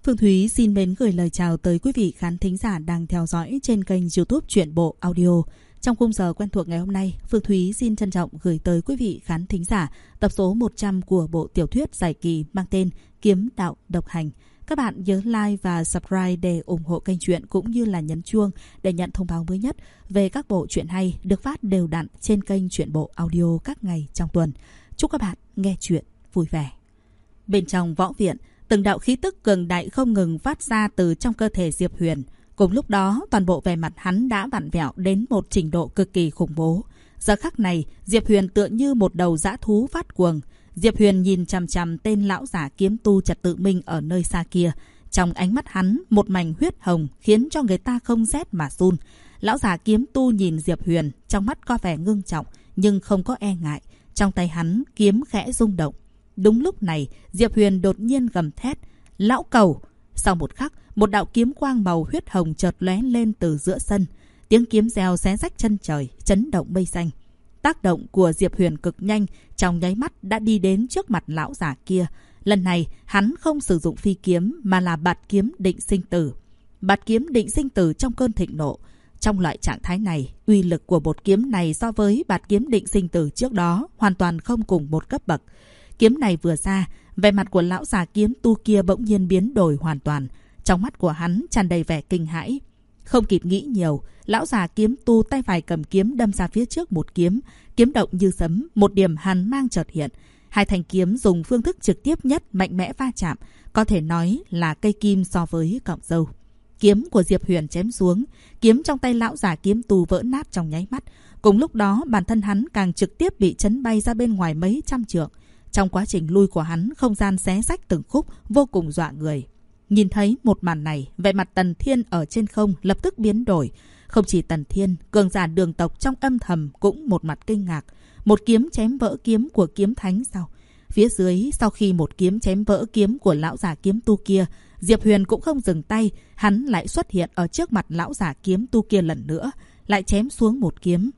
Phương Thúy xin mến gửi lời chào tới quý vị khán thính giả đang theo dõi trên kênh YouTube Truyện Bộ Audio. Trong khung giờ quen thuộc ngày hôm nay, Phương Thúy xin trân trọng gửi tới quý vị khán thính giả tập số 100 của bộ tiểu thuyết dài kỳ mang tên Kiếm Đạo Độc Hành. Các bạn nhớ like và subscribe để ủng hộ kênh truyện cũng như là nhấn chuông để nhận thông báo mới nhất về các bộ truyện hay được phát đều đặn trên kênh Truyện Bộ Audio các ngày trong tuần. Chúc các bạn nghe truyện vui vẻ. Bên trong võ viện, từng đạo khí tức cường đại không ngừng phát ra từ trong cơ thể Diệp Huyền. Cùng lúc đó, toàn bộ vẻ mặt hắn đã vặn vẹo đến một trình độ cực kỳ khủng bố. Giờ khắc này, Diệp Huyền tựa như một đầu dã thú phát cuồng. Diệp Huyền nhìn chằm chằm tên lão giả kiếm tu Trật Tự Minh ở nơi xa kia. Trong ánh mắt hắn, một mảnh huyết hồng khiến cho người ta không rét mà run. Lão giả kiếm tu nhìn Diệp Huyền, trong mắt có vẻ ngưng trọng nhưng không có e ngại. Trong tay hắn, kiếm khẽ rung động. Đúng lúc này, Diệp Huyền đột nhiên gầm thét, "Lão Cẩu!" Sau một khắc, một đạo kiếm quang màu huyết hồng chợt lóe lên từ giữa sân. Tiếng kiếm reo xé rách chân trời, chấn động mây xanh. Tác động của Diệp Huyền cực nhanh, trong nháy mắt đã đi đến trước mặt lão giả kia. Lần này, hắn không sử dụng phi kiếm mà là bạt kiếm định sinh tử. Bạt kiếm định sinh tử trong cơn thịnh nộ. Trong loại trạng thái này, uy lực của một kiếm này so với bạt kiếm định sinh tử trước đó hoàn toàn không cùng một cấp bậc. Kiếm này vừa ra, vẻ mặt của lão già kiếm tu kia bỗng nhiên biến đổi hoàn toàn. Trong mắt của hắn tràn đầy vẻ kinh hãi. Không kịp nghĩ nhiều, lão già kiếm tu tay phải cầm kiếm đâm ra phía trước một kiếm. Kiếm động như sấm, một điểm hàn mang chợt hiện. Hai thanh kiếm dùng phương thức trực tiếp nhất mạnh mẽ va chạm, có thể nói là cây kim so với cọng dâu. Kiếm của Diệp Huyền chém xuống, kiếm trong tay lão già kiếm tu vỡ nát trong nháy mắt. Cùng lúc đó, bản thân hắn càng trực tiếp bị chấn bay ra bên ngoài mấy trăm trượng. Trong quá trình lui của hắn, không gian xé rách từng khúc, vô cùng dọa người. Nhìn thấy một màn này, vẻ mặt Tần Thiên ở trên không lập tức biến đổi. Không chỉ Tần Thiên, cường giả Đường tộc trong âm thầm cũng một mặt kinh ngạc. Một kiếm chém vỡ kiếm của kiếm thánh sao? Phía dưới, sau khi một kiếm chém vỡ kiếm của lão giả kiếm tu kia, Diệp Huyền cũng không dừng tay, hắn lại xuất hiện ở trước mặt lão giả kiếm tu kia lần nữa, lại chém xuống một kiếm.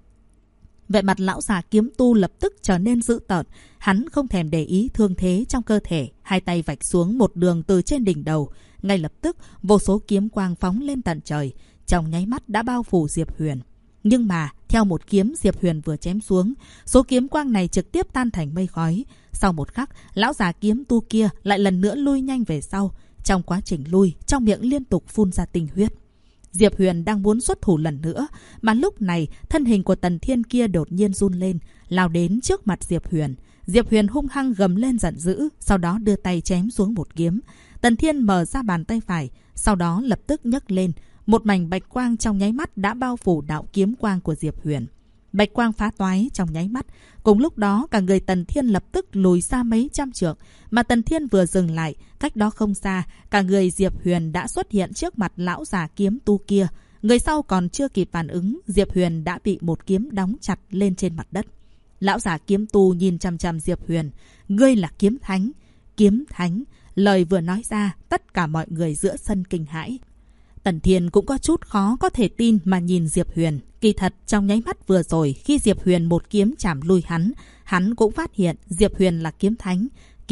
Vẻ mặt lão già kiếm tu lập tức trở nên dữ tợn. Hắn không thèm để ý thương thế trong cơ thể, hai tay vạch xuống một đường từ trên đỉnh đầu. Ngay lập tức, vô số kiếm quang phóng lên tận trời, trong nháy mắt đã bao phủ Diệp Huyền. Nhưng mà, theo một kiếm Diệp Huyền vừa chém xuống, số kiếm quang này trực tiếp tan thành mây khói. Sau một khắc, lão già kiếm tu kia lại lần nữa lui nhanh về sau. Trong quá trình lui, trong miệng liên tục phun ra tinh huyết. Diệp Huyền đang muốn xuất thủ lần nữa, mà lúc này thân hình của Tần Thiên kia đột nhiên run lên, lao đến trước mặt Diệp Huyền. Diệp Huyền hung hăng gầm lên giận dữ, sau đó đưa tay chém xuống một kiếm. Tần Thiên mở ra bàn tay phải, sau đó lập tức nhấc lên. Một mảnh bạch quang trong nháy mắt đã bao phủ đạo kiếm quang của Diệp Huyền. Bạch quang phá toái trong nháy mắt. Cùng lúc đó, cả người Tần Thiên lập tức lùi xa mấy trăm trượng. Mà Tần Thiên vừa dừng lại, cách đó không xa, cả người Diệp Huyền đã xuất hiện trước mặt lão già kiếm tu kia. Người sau còn chưa kịp phản ứng, Diệp Huyền đã bị một kiếm đóng chặt lên trên mặt đất. Lão già kiếm tu nhìn chằm chằm Diệp Huyền. "Ngươi là kiếm thánh." "Kiếm thánh." Lời vừa nói ra, tất cả mọi người giữa sân kinh hãi. Tần Thiên cũng có chút khó có thể tin mà nhìn Diệp Huyền. Kỳ thật, trong nháy mắt vừa rồi, khi Diệp Huyền một kiếm chạm lui hắn cũng phát hiện Diệp Huyền là kiếm thánh.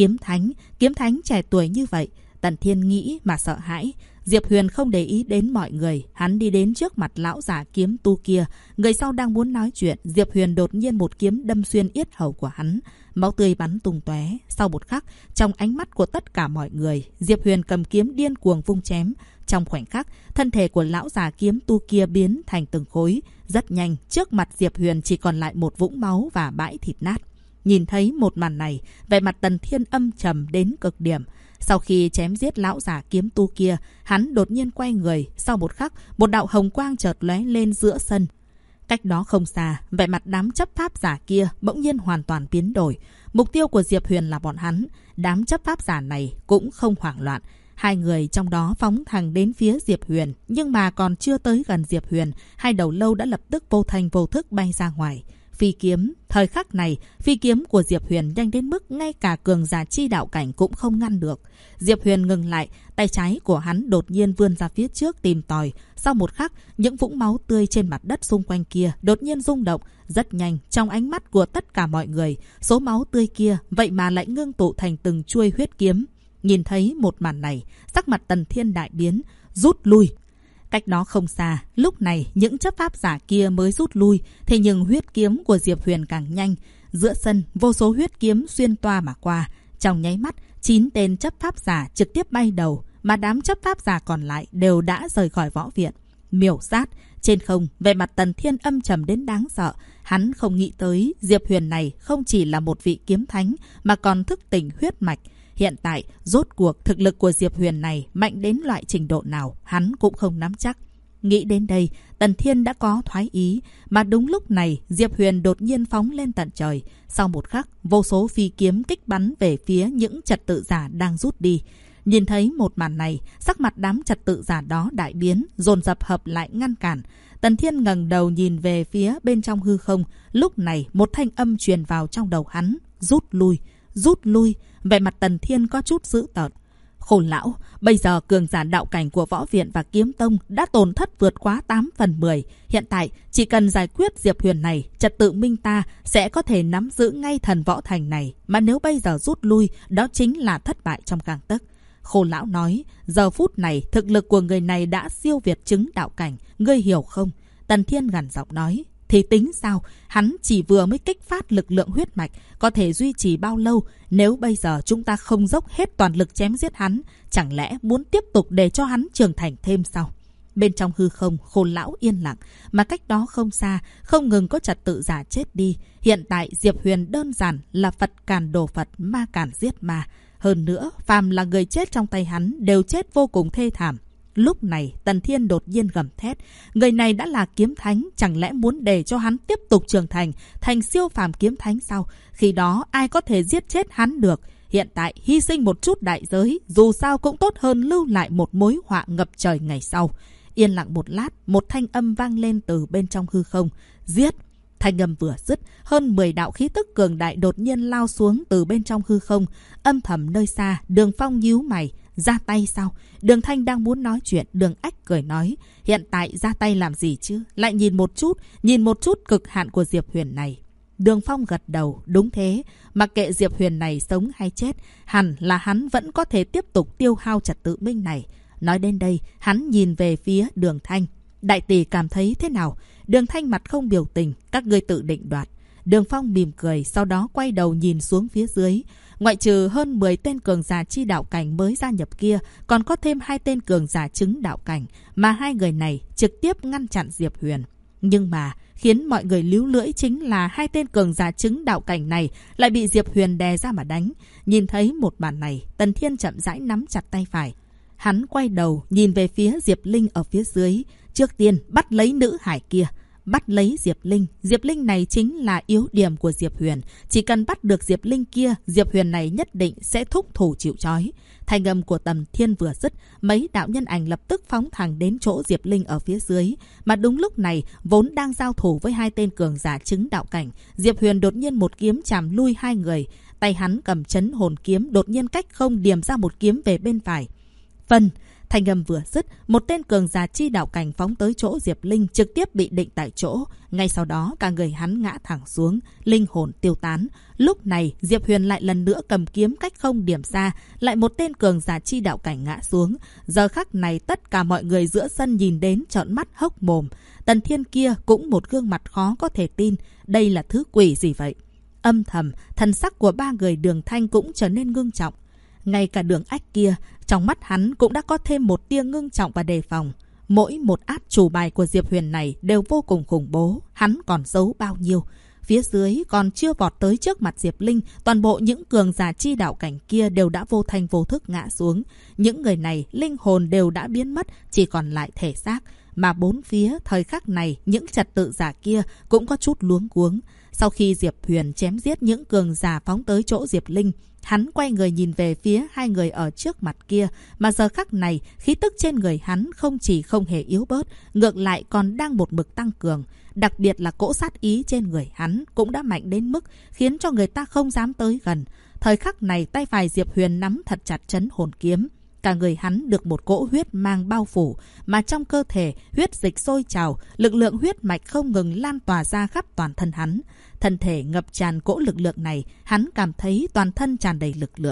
Kiếm thánh trẻ tuổi như vậy. Tần Thiên nghĩ mà sợ hãi. Diệp Huyền không để ý đến mọi người, hắn đi đến trước mặt lão giả kiếm tu kia. Người sau đang muốn nói chuyện, Diệp Huyền đột nhiên một kiếm đâm xuyên yết hầu của hắn. Máu tươi bắn tung tóe. Sau một khắc, trong ánh mắt của tất cả mọi người, Diệp Huyền cầm kiếm điên cuồng vung chém. Trong khoảnh khắc, thân thể của lão già kiếm tu kia biến thành từng khối. Rất nhanh, trước mặt Diệp Huyền chỉ còn lại một vũng máu và bãi thịt nát. Nhìn thấy một màn này, vẻ mặt Tần Thiên âm trầm đến cực điểm. Sau khi chém giết lão giả kiếm tu kia, hắn đột nhiên quay người. Sau một khắc, một đạo hồng quang chợt lóe lên giữa sân. Cách đó không xa, vẻ mặt đám chấp pháp giả kia bỗng nhiên hoàn toàn biến đổi. Mục tiêu của Diệp Huyền là bọn hắn. Đám chấp pháp giả này cũng không hoảng loạn. Hai người trong đó phóng thẳng đến phía Diệp Huyền. Nhưng mà còn chưa tới gần Diệp Huyền, hai đầu lâu đã lập tức vô thành vô thức bay ra ngoài. Phi kiếm, thời khắc này, phi kiếm của Diệp Huyền nhanh đến mức ngay cả cường giả chi đạo cảnh cũng không ngăn được. Diệp Huyền ngừng lại, tay trái của hắn đột nhiên vươn ra phía trước tìm tòi. Sau một khắc, những vũng máu tươi trên mặt đất xung quanh kia đột nhiên rung động. Rất nhanh, trong ánh mắt của tất cả mọi người, số máu tươi kia vậy mà lại ngưng tụ thành từng chuôi huyết kiếm. Nhìn thấy một màn này, sắc mặt Tần Thiên đại biến, rút lui. Cách đó không xa, lúc này những chấp pháp giả kia mới rút lui, thế nhưng huyết kiếm của Diệp Huyền càng nhanh. Giữa sân, vô số huyết kiếm xuyên toa mà qua. Trong nháy mắt, 9 tên chấp pháp giả trực tiếp bay đầu, mà đám chấp pháp giả còn lại đều đã rời khỏi võ viện. Miểu sát, trên không, vẻ mặt Tần Thiên âm trầm đến đáng sợ. Hắn không nghĩ tới Diệp Huyền này không chỉ là một vị kiếm thánh mà còn thức tỉnh huyết mạch. Hiện tại, rốt cuộc thực lực của Diệp Huyền này mạnh đến loại trình độ nào, hắn cũng không nắm chắc. Nghĩ đến đây, Tần Thiên đã có thoái ý, mà đúng lúc này Diệp Huyền đột nhiên phóng lên tận trời. Sau một khắc, vô số phi kiếm kích bắn về phía những trật tự giả đang rút đi. Nhìn thấy một màn này, sắc mặt đám trật tự giả đó đại biến, dồn dập hợp lại ngăn cản. Tần Thiên ngẩng đầu nhìn về phía bên trong hư không. Lúc này, một thanh âm truyền vào trong đầu hắn. Rút lui, rút lui. Vẻ mặt Tần Thiên có chút dữ tợn. Khôn lão, bây giờ cường giả đạo cảnh của võ viện và kiếm tông đã tổn thất vượt quá 8/10. Hiện tại, chỉ cần giải quyết Diệp Huyền này, trật tự minh ta sẽ có thể nắm giữ ngay thần võ thành này. Mà nếu bây giờ rút lui, đó chính là thất bại trong gang tấc. Khôn lão nói, giờ phút này thực lực của người này đã siêu việt chứng đạo cảnh, ngươi hiểu không? Tần Thiên gằn giọng nói. Thì tính sao? Hắn chỉ vừa mới kích phát lực lượng huyết mạch, có thể duy trì bao lâu? Nếu bây giờ chúng ta không dốc hết toàn lực chém giết hắn, chẳng lẽ muốn tiếp tục để cho hắn trưởng thành thêm sao? Bên trong hư không, Khôn lão yên lặng, mà cách đó không xa, không ngừng có trật tự giả chết đi. Hiện tại Diệp Huyền đơn giản là Phật càn đồ Phật, ma càn giết ma. Hơn nữa, phàm là người chết trong tay hắn đều chết vô cùng thê thảm. Lúc này, Tần Thiên đột nhiên gầm thét. Người này đã là kiếm thánh, chẳng lẽ muốn để cho hắn tiếp tục trưởng thành siêu phàm kiếm thánh sao? Khi đó, ai có thể giết chết hắn được? Hiện tại, hy sinh một chút đại giới, dù sao cũng tốt hơn lưu lại một mối họa ngập trời ngày sau. Yên lặng một lát, một thanh âm vang lên từ bên trong hư không. Giết! Thanh âm vừa dứt, hơn 10 đạo khí tức cường đại đột nhiên lao xuống từ bên trong hư không. Âm thầm nơi xa, Đường Phong nhíu mày. Ra tay sao? Đường Thanh đang muốn nói chuyện, Đường Ách cười nói. Hiện tại ra tay làm gì chứ? Lại nhìn một chút cực hạn của Diệp Huyền này. Đường Phong gật đầu, đúng thế. Mặc kệ Diệp Huyền này sống hay chết, hẳn là hắn vẫn có thể tiếp tục tiêu hao trật tự minh này. Nói đến đây, hắn nhìn về phía Đường Thanh. Đại tỷ cảm thấy thế nào? Đường Thanh mặt không biểu tình, các ngươi tự định đoạt. Đường Phong mỉm cười, sau đó quay đầu nhìn xuống phía dưới. Ngoại trừ hơn 10 tên cường giả chi đạo cảnh mới gia nhập kia, còn có thêm 2 tên cường giả chứng đạo cảnh, mà 2 người này trực tiếp ngăn chặn Diệp Huyền. Nhưng mà, khiến mọi người líu lưỡi chính là 2 tên cường giả chứng đạo cảnh này lại bị Diệp Huyền đè ra mà đánh. Nhìn thấy một màn này, Tần Thiên chậm rãi nắm chặt tay phải. Hắn quay đầu, nhìn về phía Diệp Linh ở phía dưới. Trước tiên, bắt lấy nữ hải kia. Bắt lấy Diệp Linh. Diệp Linh này chính là yếu điểm của Diệp Huyền. Chỉ cần bắt được Diệp Linh kia, Diệp Huyền này nhất định sẽ thúc thủ chịu trói. Thanh âm của Tần Thiên vừa dứt, mấy đạo nhân ảnh lập tức phóng thẳng đến chỗ Diệp Linh ở phía dưới. Mà đúng lúc này, vốn đang giao thủ với 2 tên cường giả chứng đạo cảnh, Diệp Huyền đột nhiên một kiếm chạm lui 2 người. Tay hắn cầm chấn hồn kiếm, đột nhiên cách không điểm ra một kiếm về bên phải. Phân! Thanh âm vừa dứt, một tên cường giả chi đạo cảnh phóng tới chỗ Diệp Linh, trực tiếp bị định tại chỗ. Ngay sau đó, cả người hắn ngã thẳng xuống, linh hồn tiêu tán. Lúc này, Diệp Huyền lại lần nữa cầm kiếm cách không điểm ra, lại một tên cường giả chi đạo cảnh ngã xuống. Giờ khắc này, tất cả mọi người giữa sân nhìn đến trợn mắt hốc mồm. Tần Thiên kia cũng một gương mặt khó có thể tin. Đây là thứ quỷ gì vậy? Âm thầm, thần sắc của 3 người Đường Thanh cũng trở nên ngưng trọng. Ngay cả Đường Ách kia, trong mắt hắn cũng đã có thêm một tia ngưng trọng và đề phòng. Mỗi một át chủ bài của Diệp Huyền này đều vô cùng khủng bố. Hắn còn giấu bao nhiêu? Phía dưới còn chưa vọt tới trước mặt Diệp Linh, toàn bộ những cường giả chi đạo cảnh kia đều đã vô thanh vô thức ngã xuống. Những người này, linh hồn đều đã biến mất, chỉ còn lại thể xác. Mà bốn phía, thời khắc này, những trật tự giả kia cũng có chút luống cuống. Sau khi Diệp Huyền chém giết những cường giả phóng tới chỗ Diệp Linh, hắn quay người nhìn về phía 2 người ở trước mặt kia, mà giờ khắc này, khí tức trên người hắn không chỉ không hề yếu bớt, ngược lại còn đang một mực tăng cường. Đặc biệt là cỗ sát ý trên người hắn cũng đã mạnh đến mức khiến cho người ta không dám tới gần. Thời khắc này, tay phải Diệp Huyền nắm thật chặt chấn hồn kiếm. Cả người hắn được một cỗ huyết mang bao phủ, mà trong cơ thể huyết dịch sôi trào, lực lượng huyết mạch không ngừng lan tỏa ra khắp toàn thân hắn. Thân thể ngập tràn cỗ lực lượng này, hắn cảm thấy toàn thân tràn đầy lực lượng.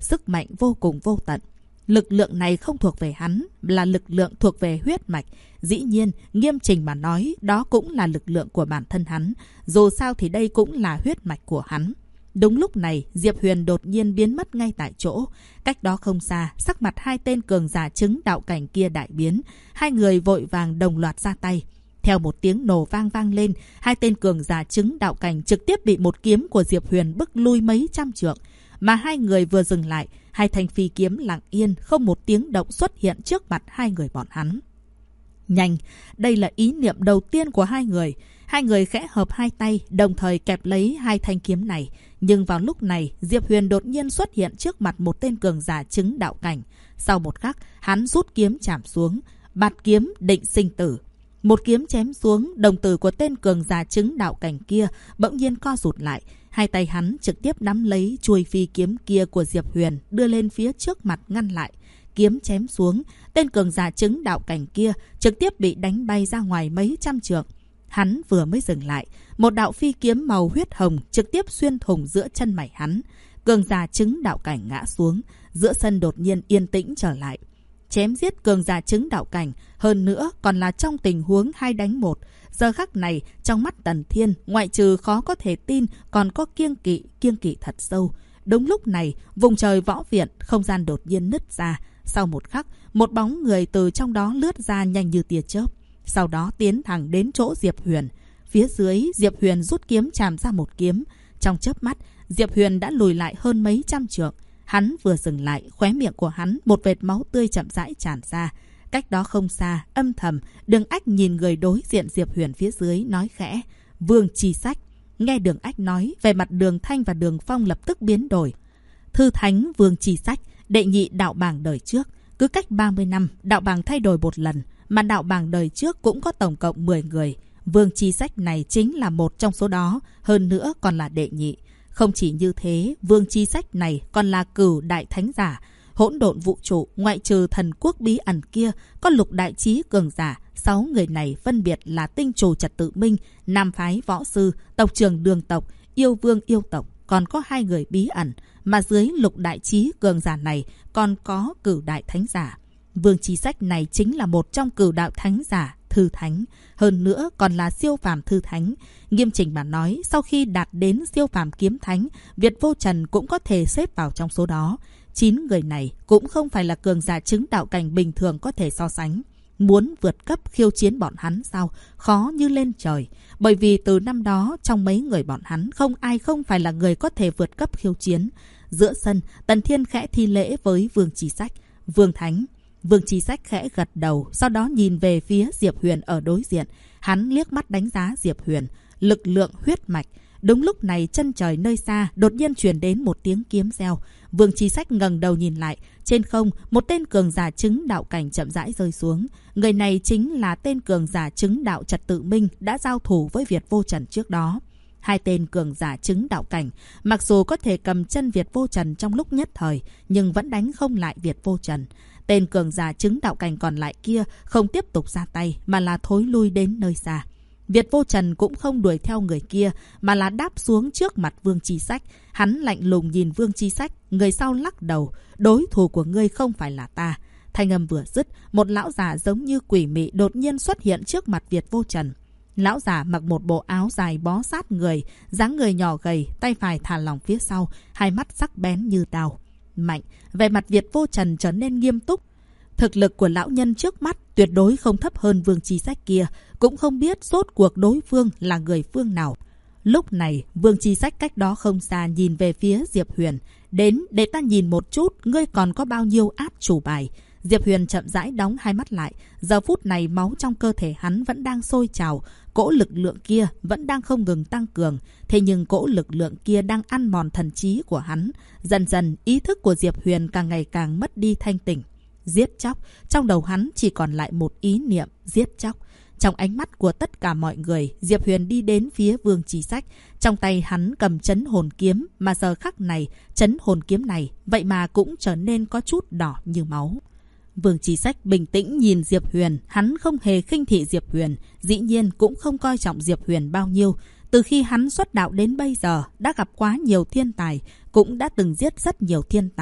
sức mạnh vô cùng vô tận. Lực lượng này không thuộc về hắn, là lực lượng thuộc về huyết mạch. Dĩ nhiên, nghiêm chỉnh mà nói, đó cũng là lực lượng của bản thân hắn. Dù sao thì đây cũng là huyết mạch của hắn. Đúng lúc này, Diệp Huyền đột nhiên biến mất ngay tại chỗ. Cách đó không xa, sắc mặt hai tên cường giả chứng đạo cảnh kia đại biến. Hai người vội vàng đồng loạt ra tay. Theo một tiếng nổ vang vang lên, hai tên cường giả chứng đạo cảnh trực tiếp bị một kiếm của Diệp Huyền bức lui mấy trăm trượng. Mà hai người vừa dừng lại, hai thanh phi kiếm lặng yên, không một tiếng động xuất hiện trước mặt hai người bọn hắn. Nhanh, đây là ý niệm đầu tiên của hai người. Hai người khẽ hợp hai tay, đồng thời kẹp lấy hai thanh kiếm này. Nhưng vào lúc này, Diệp Huyền đột nhiên xuất hiện trước mặt một tên cường giả chứng đạo cảnh. Sau một khắc, hắn rút kiếm chạm xuống, bạt kiếm định sinh tử. Một kiếm chém xuống, đồng tử của tên cường giả chứng đạo cảnh kia bỗng nhiên co rụt lại. Hai tay hắn trực tiếp nắm lấy chuôi phi kiếm kia của Diệp Huyền, đưa lên phía trước mặt ngăn lại. Kiếm chém xuống, tên cường giả chứng đạo cảnh kia trực tiếp bị đánh bay ra ngoài mấy trăm trượng. Hắn vừa mới dừng lại, một đạo phi kiếm màu huyết hồng trực tiếp xuyên thủng giữa chân mày hắn. Cường giả chứng đạo cảnh ngã xuống, giữa sân đột nhiên yên tĩnh trở lại. Chém giết cường giả chứng đạo cảnh, hơn nữa còn là trong tình huống 2 đánh 1. Giờ khắc này, trong mắt Tần Thiên, ngoại trừ khó có thể tin, còn có kiêng kỵ thật sâu. Đúng lúc này, vùng trời võ viện, không gian đột nhiên nứt ra. Sau một khắc, một bóng người từ trong đó lướt ra nhanh như tia chớp. Sau đó tiến thẳng đến chỗ Diệp Huyền. Phía dưới, Diệp Huyền rút kiếm chạm ra một kiếm. Trong chớp mắt, Diệp Huyền đã lùi lại hơn mấy trăm trượng. Hắn vừa dừng lại, khóe miệng của hắn một vệt máu tươi chậm rãi tràn ra. Cách đó không xa, âm thầm, Đường Ách nhìn người đối diện Diệp Huyền phía dưới nói khẽ: Vương Chi Sách. Nghe Đường Ách nói, về mặt Đường Thanh và Đường Phong lập tức biến đổi. Thư thánh Vương Chi Sách, đệ nhị đạo bảng đời trước. Cứ cách 30 năm, đạo bảng thay đổi một lần, mà đạo bảng đời trước cũng có tổng cộng 10 người. Vương Chi Sách này chính là một trong số đó, hơn nữa còn là đệ nhị. Không chỉ như thế, Vương Chi Sách này còn là cửu đại thánh giả. Hỗn độn vũ trụ, ngoại trừ thần quốc bí ẩn kia, có lục đại trí cường giả. 6 người này phân biệt là tinh chủ Trật Tự Minh, nam phái võ sư, tộc trưởng Đường tộc, yêu vương yêu tộc. Còn có 2 người bí ẩn, mà dưới lục đại trí cường giả này còn có cửu đại thánh giả. Vương Chi Sách này chính là một trong cửu đạo thánh giả, thư thánh. Hơn nữa còn là siêu phàm thư thánh. Nghiêm chỉnh mà nói, sau khi đạt đến siêu phàm kiếm thánh, Việt Vô Trần cũng có thể xếp vào trong số đó. 9 người này cũng không phải là cường giả chứng đạo cảnh bình thường có thể so sánh. Muốn vượt cấp khiêu chiến bọn hắn sao? Khó như lên trời. Bởi vì từ năm đó, trong mấy người bọn hắn, không ai không phải là người có thể vượt cấp khiêu chiến. Giữa sân, Tần Thiên khẽ thi lễ với Vương Chi Sách. Vương Thánh. Vương Chi Sách khẽ gật đầu, sau đó nhìn về phía Diệp Huyền ở đối diện. Hắn liếc mắt đánh giá Diệp Huyền. Lực lượng huyết mạch. Đúng lúc này, chân trời nơi xa đột nhiên truyền đến một tiếng kiếm reo. Vương Chi Sách ngẩng đầu nhìn lại, trên không, một tên cường giả chứng đạo cảnh chậm rãi rơi xuống. Người này chính là tên cường giả chứng đạo Trật Tự Minh đã giao thủ với Việt Vô Trần trước đó. 2 tên cường giả chứng đạo cảnh, mặc dù có thể cầm chân Việt Vô Trần trong lúc nhất thời, nhưng vẫn đánh không lại Việt Vô Trần. Tên cường giả chứng đạo cảnh còn lại kia không tiếp tục ra tay, mà là thối lui đến nơi xa. Việt Vô Trần cũng không đuổi theo người kia, mà là đáp xuống trước mặt Vương Chi Sách. Hắn lạnh lùng nhìn Vương Chi Sách, người sau lắc đầu. Đối thủ của ngươi không phải là ta. Thanh âm vừa dứt, một lão già giống như quỷ mị đột nhiên xuất hiện trước mặt Việt Vô Trần. Lão già mặc một bộ áo dài bó sát người, dáng người nhỏ gầy, tay phải thả lỏng phía sau, hai mắt sắc bén như đao. Mạnh, vẻ mặt Việt Vô Trần trở nên nghiêm túc. Thực lực của lão nhân trước mắt tuyệt đối không thấp hơn Vương Chi Sách kia, cũng không biết rốt cuộc đối phương là người phương nào. Lúc này, Vương Chi Sách cách đó không xa nhìn về phía Diệp Huyền. Đến, để ta nhìn một chút, ngươi còn có bao nhiêu át chủ bài. Diệp Huyền chậm rãi đóng hai mắt lại. Giờ phút này máu trong cơ thể hắn vẫn đang sôi trào. Cỗ lực lượng kia vẫn đang không ngừng tăng cường. Thế nhưng cỗ lực lượng kia đang ăn mòn thần trí của hắn. Dần dần, ý thức của Diệp Huyền càng ngày càng mất đi thanh tỉnh. Giết chóc. Trong đầu hắn chỉ còn lại một ý niệm, giết chóc. Trong ánh mắt của tất cả mọi người, Diệp Huyền đi đến phía Vương Chi Sách. Trong tay hắn cầm trấn hồn kiếm, mà giờ khắc này, trấn hồn kiếm này, vậy mà cũng trở nên có chút đỏ như máu. Vương Chi Sách bình tĩnh nhìn Diệp Huyền, hắn không hề khinh thị Diệp Huyền, dĩ nhiên cũng không coi trọng Diệp Huyền bao nhiêu. Từ khi hắn xuất đạo đến bây giờ, đã gặp quá nhiều thiên tài, cũng đã từng giết rất nhiều thiên tài.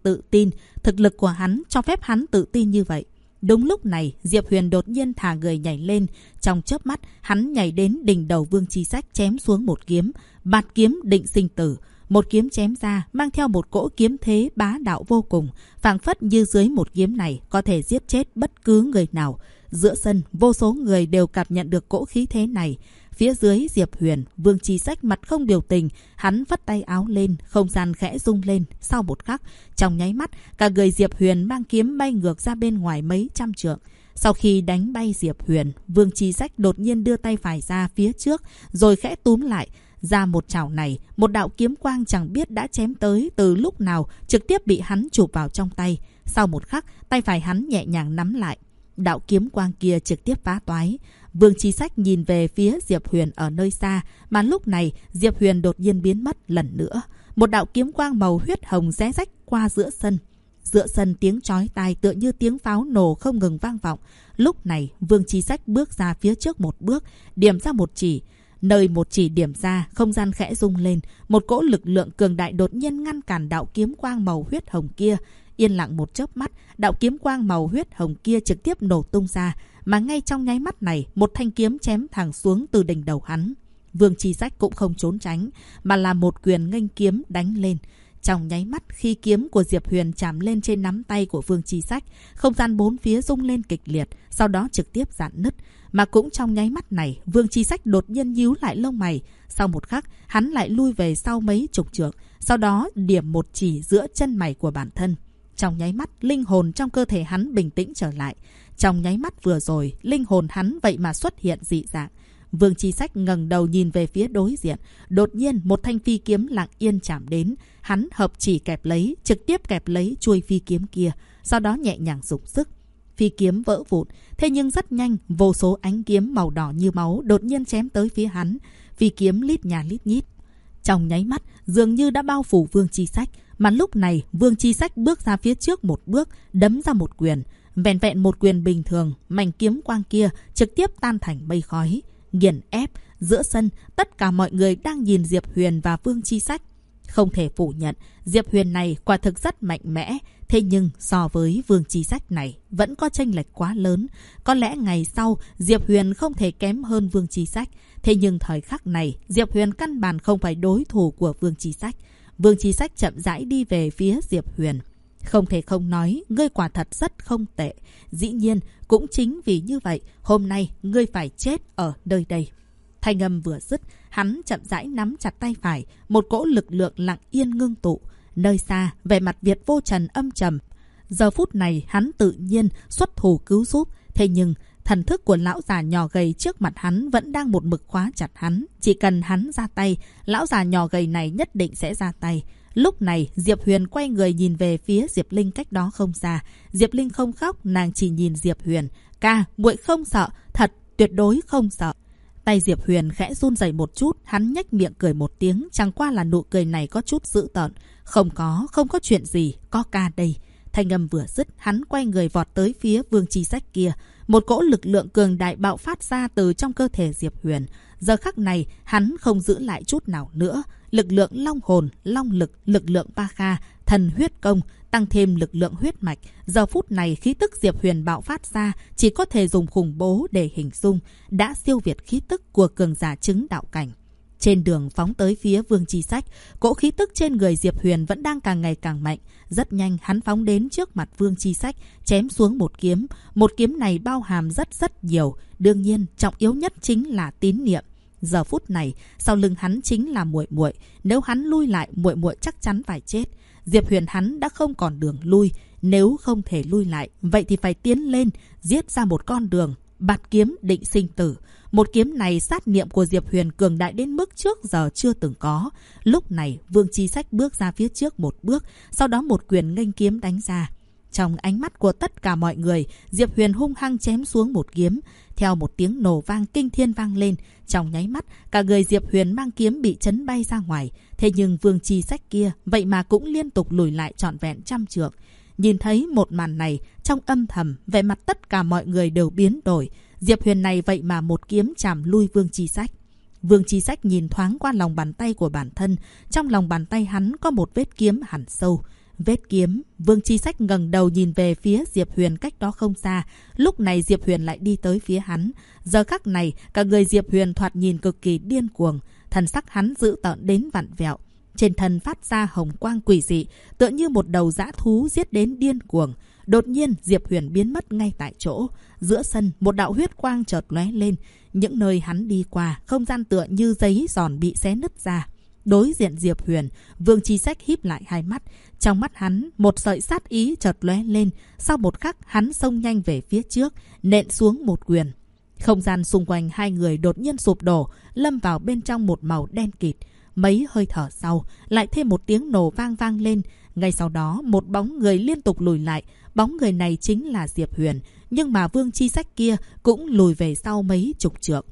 tự tin. Thực lực của hắn cho phép hắn tự tin như vậy. Đúng lúc này, Diệp Huyền đột nhiên thả người nhảy lên. Trong chớp mắt, hắn nhảy đến đỉnh đầu Vương Chi Sách chém xuống một kiếm. Bạt kiếm định sinh tử. Một kiếm chém ra, mang theo một cỗ kiếm thế bá đạo vô cùng. Phảng phất như dưới một kiếm này có thể giết chết bất cứ người nào. Giữa sân, vô số người đều cảm nhận được cỗ khí thế này. Phía dưới Diệp Huyền, Vương Chi Sách mặt không biểu tình, hắn vắt tay áo lên, không gian khẽ rung lên. Sau một khắc, trong nháy mắt, cả người Diệp Huyền mang kiếm bay ngược ra bên ngoài mấy trăm trượng. Sau khi đánh bay Diệp Huyền, Vương Chi Sách đột nhiên đưa tay phải ra phía trước, rồi khẽ túm lại. Ra một chảo này, một đạo kiếm quang chẳng biết đã chém tới từ lúc nào, trực tiếp bị hắn chụp vào trong tay. Sau một khắc, tay phải hắn nhẹ nhàng nắm lại. Đạo kiếm quang kia trực tiếp phá toái. Vương Chi Sách nhìn về phía Diệp Huyền ở nơi xa, mà lúc này Diệp Huyền đột nhiên biến mất lần nữa. Một đạo kiếm quang màu huyết hồng rẽ rách qua giữa sân. Giữa sân tiếng chói tai tựa như tiếng pháo nổ không ngừng vang vọng. Lúc này Vương Chi Sách bước ra phía trước một bước, điểm ra một chỉ. Nơi một chỉ điểm ra, không gian khẽ rung lên. Một cỗ lực lượng cường đại đột nhiên ngăn cản đạo kiếm quang màu huyết hồng kia. Yên lặng một chớp mắt, đạo kiếm quang màu huyết hồng kia trực tiếp nổ tung ra. Mà ngay trong nháy mắt này, một thanh kiếm chém thẳng xuống từ đỉnh đầu hắn. Vương Chi Sách cũng không trốn tránh, mà là một quyền nghênh kiếm đánh lên. Trong nháy mắt, khi kiếm của Diệp Huyền chạm lên trên nắm tay của Vương Chi Sách, không gian bốn phía rung lên kịch liệt, sau đó trực tiếp rạn nứt. Mà cũng trong nháy mắt này, Vương Chi Sách đột nhiên nhíu lại lông mày. Sau một khắc, hắn lại lui về sau mấy chục trượng, sau đó điểm một chỉ giữa chân mày của bản thân. Trong nháy mắt, linh hồn trong cơ thể hắn bình tĩnh trở lại. Trong nháy mắt vừa rồi, linh hồn hắn vậy mà xuất hiện dị dạng. Vương Chi Sách ngẩng đầu nhìn về phía đối diện. Đột nhiên, một thanh phi kiếm lặng yên chạm đến. Hắn hợp chỉ kẹp lấy, trực tiếp kẹp lấy chuôi phi kiếm kia. Sau đó nhẹ nhàng dùng sức. Phi kiếm vỡ vụn. Thế nhưng rất nhanh, vô số ánh kiếm màu đỏ như máu đột nhiên chém tới phía hắn. Phi kiếm lít nhà lít nhít. Trong nháy mắt, dường như đã bao phủ Vương Chi Sách. Mà lúc này, Vương Chi Sách bước ra phía trước một bước, đấm ra một quyền. Vẹn vẹn một quyền bình thường, mảnh kiếm quang kia trực tiếp tan thành mây khói. Nghiền ép, giữa sân, tất cả mọi người đang nhìn Diệp Huyền và Vương Chi Sách. Không thể phủ nhận, Diệp Huyền này quả thực rất mạnh mẽ. Thế nhưng so với Vương Chi Sách này, vẫn có chênh lệch quá lớn. Có lẽ ngày sau, Diệp Huyền không thể kém hơn Vương Chi Sách. Thế nhưng thời khắc này, Diệp Huyền căn bản không phải đối thủ của Vương Chi Sách. Vương Chi Sách chậm rãi đi về phía Diệp Huyền. Không thể không nói, ngươi quả thật rất không tệ. Dĩ nhiên, cũng chính vì như vậy, hôm nay ngươi phải chết ở nơi đây. Thanh âm vừa dứt, hắn chậm rãi nắm chặt tay phải, một cỗ lực lượng lặng yên ngưng tụ. Nơi xa, vẻ mặt Việt Vô Trần âm trầm. Giờ phút này, hắn tự nhiên xuất thủ cứu giúp. Thế nhưng, thần thức của lão già nhỏ gầy trước mặt hắn vẫn đang một mực khóa chặt hắn. Chỉ cần hắn ra tay, lão già nhỏ gầy này nhất định sẽ ra tay. Lúc này, Diệp Huyền quay người nhìn về phía Diệp Linh cách đó không xa. Diệp Linh không khóc, nàng chỉ nhìn Diệp Huyền. Ca, muội không sợ, thật, tuyệt đối không sợ. Tay Diệp Huyền khẽ run rẩy một chút, hắn nhếch miệng cười một tiếng, chẳng qua là nụ cười này có chút dữ tợn. Không có chuyện gì, có ca đây. Thanh âm vừa dứt, hắn quay người vọt tới phía Vương Chi Sách kia. Một cỗ lực lượng cường đại bạo phát ra từ trong cơ thể Diệp Huyền. Giờ khắc này, hắn không giữ lại chút nào nữa. Lực lượng long hồn, long lực, lực lượng ba kha, thần huyết công, tăng thêm lực lượng huyết mạch. Giờ phút này khí tức Diệp Huyền bạo phát ra chỉ có thể dùng khủng bố để hình dung, đã siêu việt khí tức của cường giả chứng đạo cảnh. Trên đường phóng tới phía Vương Chi Sách, cỗ khí tức trên người Diệp Huyền vẫn đang càng ngày càng mạnh. Rất nhanh hắn phóng đến trước mặt Vương Chi Sách, chém xuống một kiếm. Một kiếm này bao hàm rất nhiều. Đương nhiên, trọng yếu nhất chính là tín niệm. Giờ phút này, sau lưng hắn chính là muội muội. Nếu hắn lui lại, muội muội chắc chắn phải chết. Diệp Huyền hắn đã không còn đường lui. Nếu không thể lui lại, vậy thì phải tiến lên, giết ra một con đường. Bạt kiếm định sinh tử. Một kiếm này sát niệm của Diệp Huyền cường đại đến mức trước giờ chưa từng có. Lúc này, Vương Chi Sách bước ra phía trước một bước, sau đó một quyền nghênh kiếm đánh ra. Trong ánh mắt của tất cả mọi người, Diệp Huyền hung hăng chém xuống một kiếm. Theo một tiếng nổ vang kinh thiên vang lên, trong nháy mắt, cả người Diệp Huyền mang kiếm bị chấn bay ra ngoài. Thế nhưng Vương Chi Sách kia, vậy mà cũng liên tục lùi lại trọn vẹn trăm trượng. Nhìn thấy một màn này, trong âm thầm, vẻ mặt tất cả mọi người đều biến đổi. Diệp Huyền này vậy mà một kiếm chạm lui Vương Chi Sách. Vương Chi Sách nhìn thoáng qua lòng bàn tay của bản thân. Trong lòng bàn tay hắn có một vết kiếm hẳn sâu. vết kiếm. Vương Chi Sách ngẩng đầu nhìn về phía Diệp Huyền cách đó không xa. Lúc này Diệp Huyền lại đi tới phía hắn. Giờ khắc này, cả người Diệp Huyền thoạt nhìn cực kỳ điên cuồng. Thần sắc hắn dữ tợn đến vặn vẹo. Trên thân phát ra hồng quang quỷ dị, tựa như một đầu dã thú giết đến điên cuồng. Đột nhiên, Diệp Huyền biến mất ngay tại chỗ. Giữa sân, một đạo huyết quang chợt lóe lên. Những nơi hắn đi qua, không gian tựa như giấy giòn bị xé nứt ra. Đối diện Diệp Huyền, Vương Chi Sách híp lại hai mắt. Trong mắt hắn, một sợi sát ý chợt lóe lên. Sau một khắc, hắn xông nhanh về phía trước, nện xuống một quyền. Không gian xung quanh hai người đột nhiên sụp đổ, lâm vào bên trong một màu đen kịt. Mấy hơi thở sau, lại thêm một tiếng nổ vang lên. Ngay sau đó, một bóng người liên tục lùi lại. Bóng người này chính là Diệp Huyền, nhưng mà Vương Chi Sách kia cũng lùi về sau mấy chục trượng.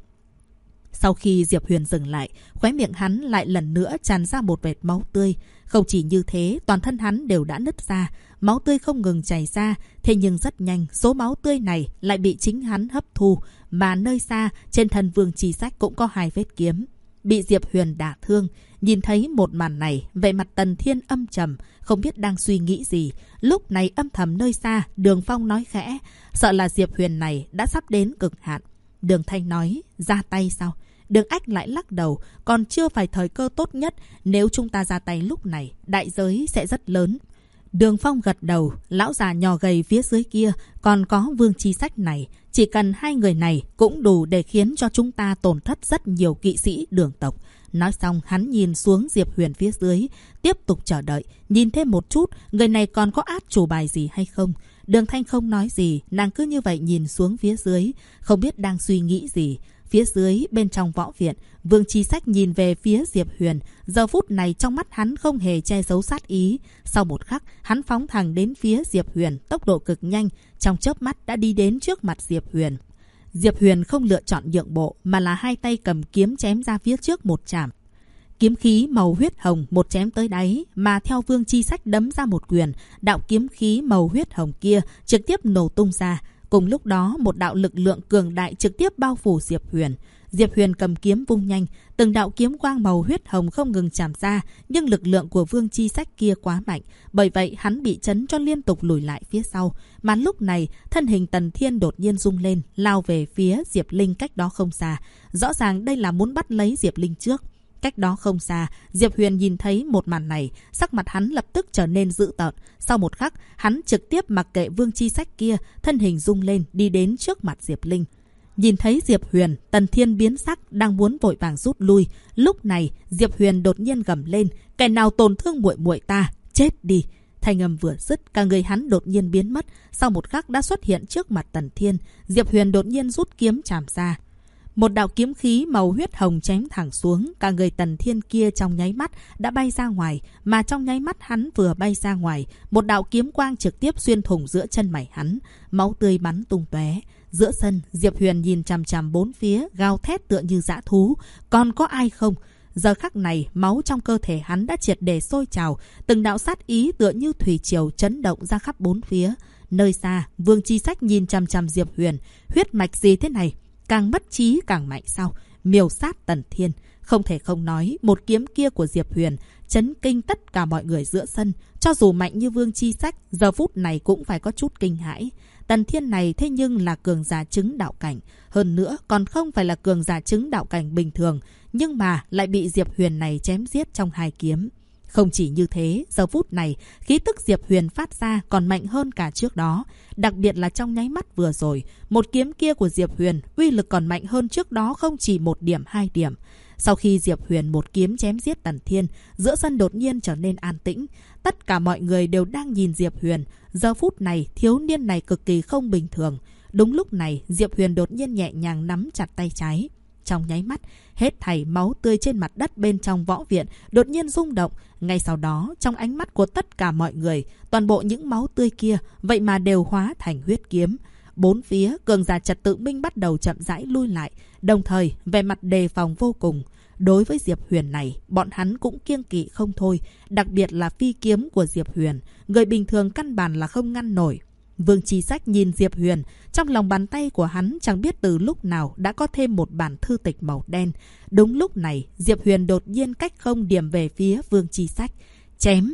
Sau khi Diệp Huyền dừng lại, khóe miệng hắn lại lần nữa tràn ra một vệt máu tươi. Không chỉ như thế, toàn thân hắn đều đã nứt ra, máu tươi không ngừng chảy ra. Thế nhưng rất nhanh, số máu tươi này lại bị chính hắn hấp thu. Mà nơi xa, trên thân Vương Chi Sách cũng có hai vết kiếm, bị Diệp Huyền đả thương. Nhìn thấy một màn này, vẻ mặt Tần Thiên âm trầm, không biết đang suy nghĩ gì. Lúc này âm thầm nơi xa, Đường Phong nói khẽ, sợ là Diệp Huyền này đã sắp đến cực hạn. Đường Thanh nói, ra tay sao? Đường Ách lại lắc đầu, còn chưa phải thời cơ tốt nhất. Nếu chúng ta ra tay lúc này, đại giới sẽ rất lớn. Đường Phong gật đầu, lão già nhỏ gầy phía dưới kia, còn có Vương Chi Sách này. Chỉ cần hai người này cũng đủ để khiến cho chúng ta tổn thất rất nhiều kỵ sĩ Đường tộc. Nói xong, hắn nhìn xuống Diệp Huyền phía dưới, tiếp tục chờ đợi, nhìn thêm một chút, người này còn có át chủ bài gì hay không. Đường Thanh không nói gì, nàng cứ như vậy nhìn xuống phía dưới, không biết đang suy nghĩ gì. Phía dưới, bên trong võ viện, Vương Chi Sách nhìn về phía Diệp Huyền. Giờ phút này trong mắt hắn không hề che giấu sát ý. Sau một khắc, hắn phóng thẳng đến phía Diệp Huyền, tốc độ cực nhanh, trong chớp mắt đã đi đến trước mặt Diệp Huyền. Diệp Huyền không lựa chọn nhượng bộ, mà là hai tay cầm kiếm chém ra phía trước một chạm. Kiếm khí màu huyết hồng một chém tới đáy, mà theo Vương Chi Sách đấm ra một quyền, đạo kiếm khí màu huyết hồng kia trực tiếp nổ tung ra. Cùng lúc đó, một đạo lực lượng cường đại trực tiếp bao phủ Diệp Huyền. Diệp Huyền cầm kiếm vung nhanh, từng đạo kiếm quang màu huyết hồng không ngừng chạm ra, nhưng lực lượng của Vương Chi Sách kia quá mạnh, bởi vậy hắn bị chấn cho liên tục lùi lại phía sau. Mà lúc này, thân hình Tần Thiên đột nhiên rung lên, lao về phía Diệp Linh cách đó không xa. Rõ ràng đây là muốn bắt lấy Diệp Linh trước. Cách đó không xa, Diệp Huyền nhìn thấy một màn này, sắc mặt hắn lập tức trở nên dữ tợn. Sau một khắc, hắn trực tiếp mặc kệ Vương Chi Sách kia, thân hình rung lên đi đến trước mặt Diệp Linh. Nhìn thấy Diệp Huyền, Tần Thiên biến sắc, đang muốn vội vàng rút lui. Lúc này, Diệp Huyền đột nhiên gầm lên, kẻ nào tổn thương muội muội ta, chết đi. Thanh âm vừa dứt, cả người hắn đột nhiên biến mất, sau một khắc đã xuất hiện trước mặt Tần Thiên. Diệp Huyền đột nhiên rút kiếm chạm ra. Một đạo kiếm khí màu huyết hồng chém thẳng xuống, cả người Tần Thiên kia trong nháy mắt đã bay ra ngoài, mà trong nháy mắt hắn vừa bay ra ngoài, một đạo kiếm quang trực tiếp xuyên thủng giữa chân mày hắn, máu tươi bắn tung tóe. Giữa sân, Diệp Huyền nhìn chằm chằm bốn phía, gào thét tựa như dã thú, còn có ai không? Giờ khắc này, máu trong cơ thể hắn đã triệt để sôi trào, từng đạo sát ý tựa như thủy triều chấn động ra khắp bốn phía. Nơi xa, Vương Chi Sách nhìn chằm chằm Diệp Huyền, huyết mạch gì thế này? Càng mất trí càng mạnh sao? Miêu sát Tần Thiên. Không thể không nói, một kiếm kia của Diệp Huyền chấn kinh tất cả mọi người giữa sân. Cho dù mạnh như Vương Chi Sách, giờ phút này cũng phải có chút kinh hãi. Tần Thiên này thế nhưng là cường giả chứng đạo cảnh. Hơn nữa còn không phải là cường giả chứng đạo cảnh bình thường. Nhưng mà lại bị Diệp Huyền này chém giết trong hai kiếm. Không chỉ như thế, giờ phút này, khí tức Diệp Huyền phát ra còn mạnh hơn cả trước đó. Đặc biệt là trong nháy mắt vừa rồi, một kiếm kia của Diệp Huyền uy lực còn mạnh hơn trước đó không chỉ 1 điểm 2 điểm. Sau khi Diệp Huyền một kiếm chém giết Tần Thiên, giữa sân đột nhiên trở nên an tĩnh. Tất cả mọi người đều đang nhìn Diệp Huyền. Giờ phút này, thiếu niên này cực kỳ không bình thường. Đúng lúc này, Diệp Huyền đột nhiên nhẹ nhàng nắm chặt tay trái. Trong nháy mắt, hết thảy máu tươi trên mặt đất bên trong võ viện đột nhiên rung động. Ngay sau đó, trong ánh mắt của tất cả mọi người, toàn bộ những máu tươi kia vậy mà đều hóa thành huyết kiếm. Bốn phía, cường giả trật tự minh bắt đầu chậm rãi lui lại, đồng thời vẻ mặt đề phòng vô cùng. Đối với Diệp Huyền này, bọn hắn cũng kiêng kỵ không thôi, đặc biệt là phi kiếm của Diệp Huyền, người bình thường căn bản là không ngăn nổi. Vương Chi Sách nhìn Diệp Huyền, trong lòng bàn tay của hắn chẳng biết từ lúc nào đã có thêm một bản thư tịch màu đen. Đúng lúc này, Diệp Huyền đột nhiên cách không điểm về phía Vương Chi Sách. Chém!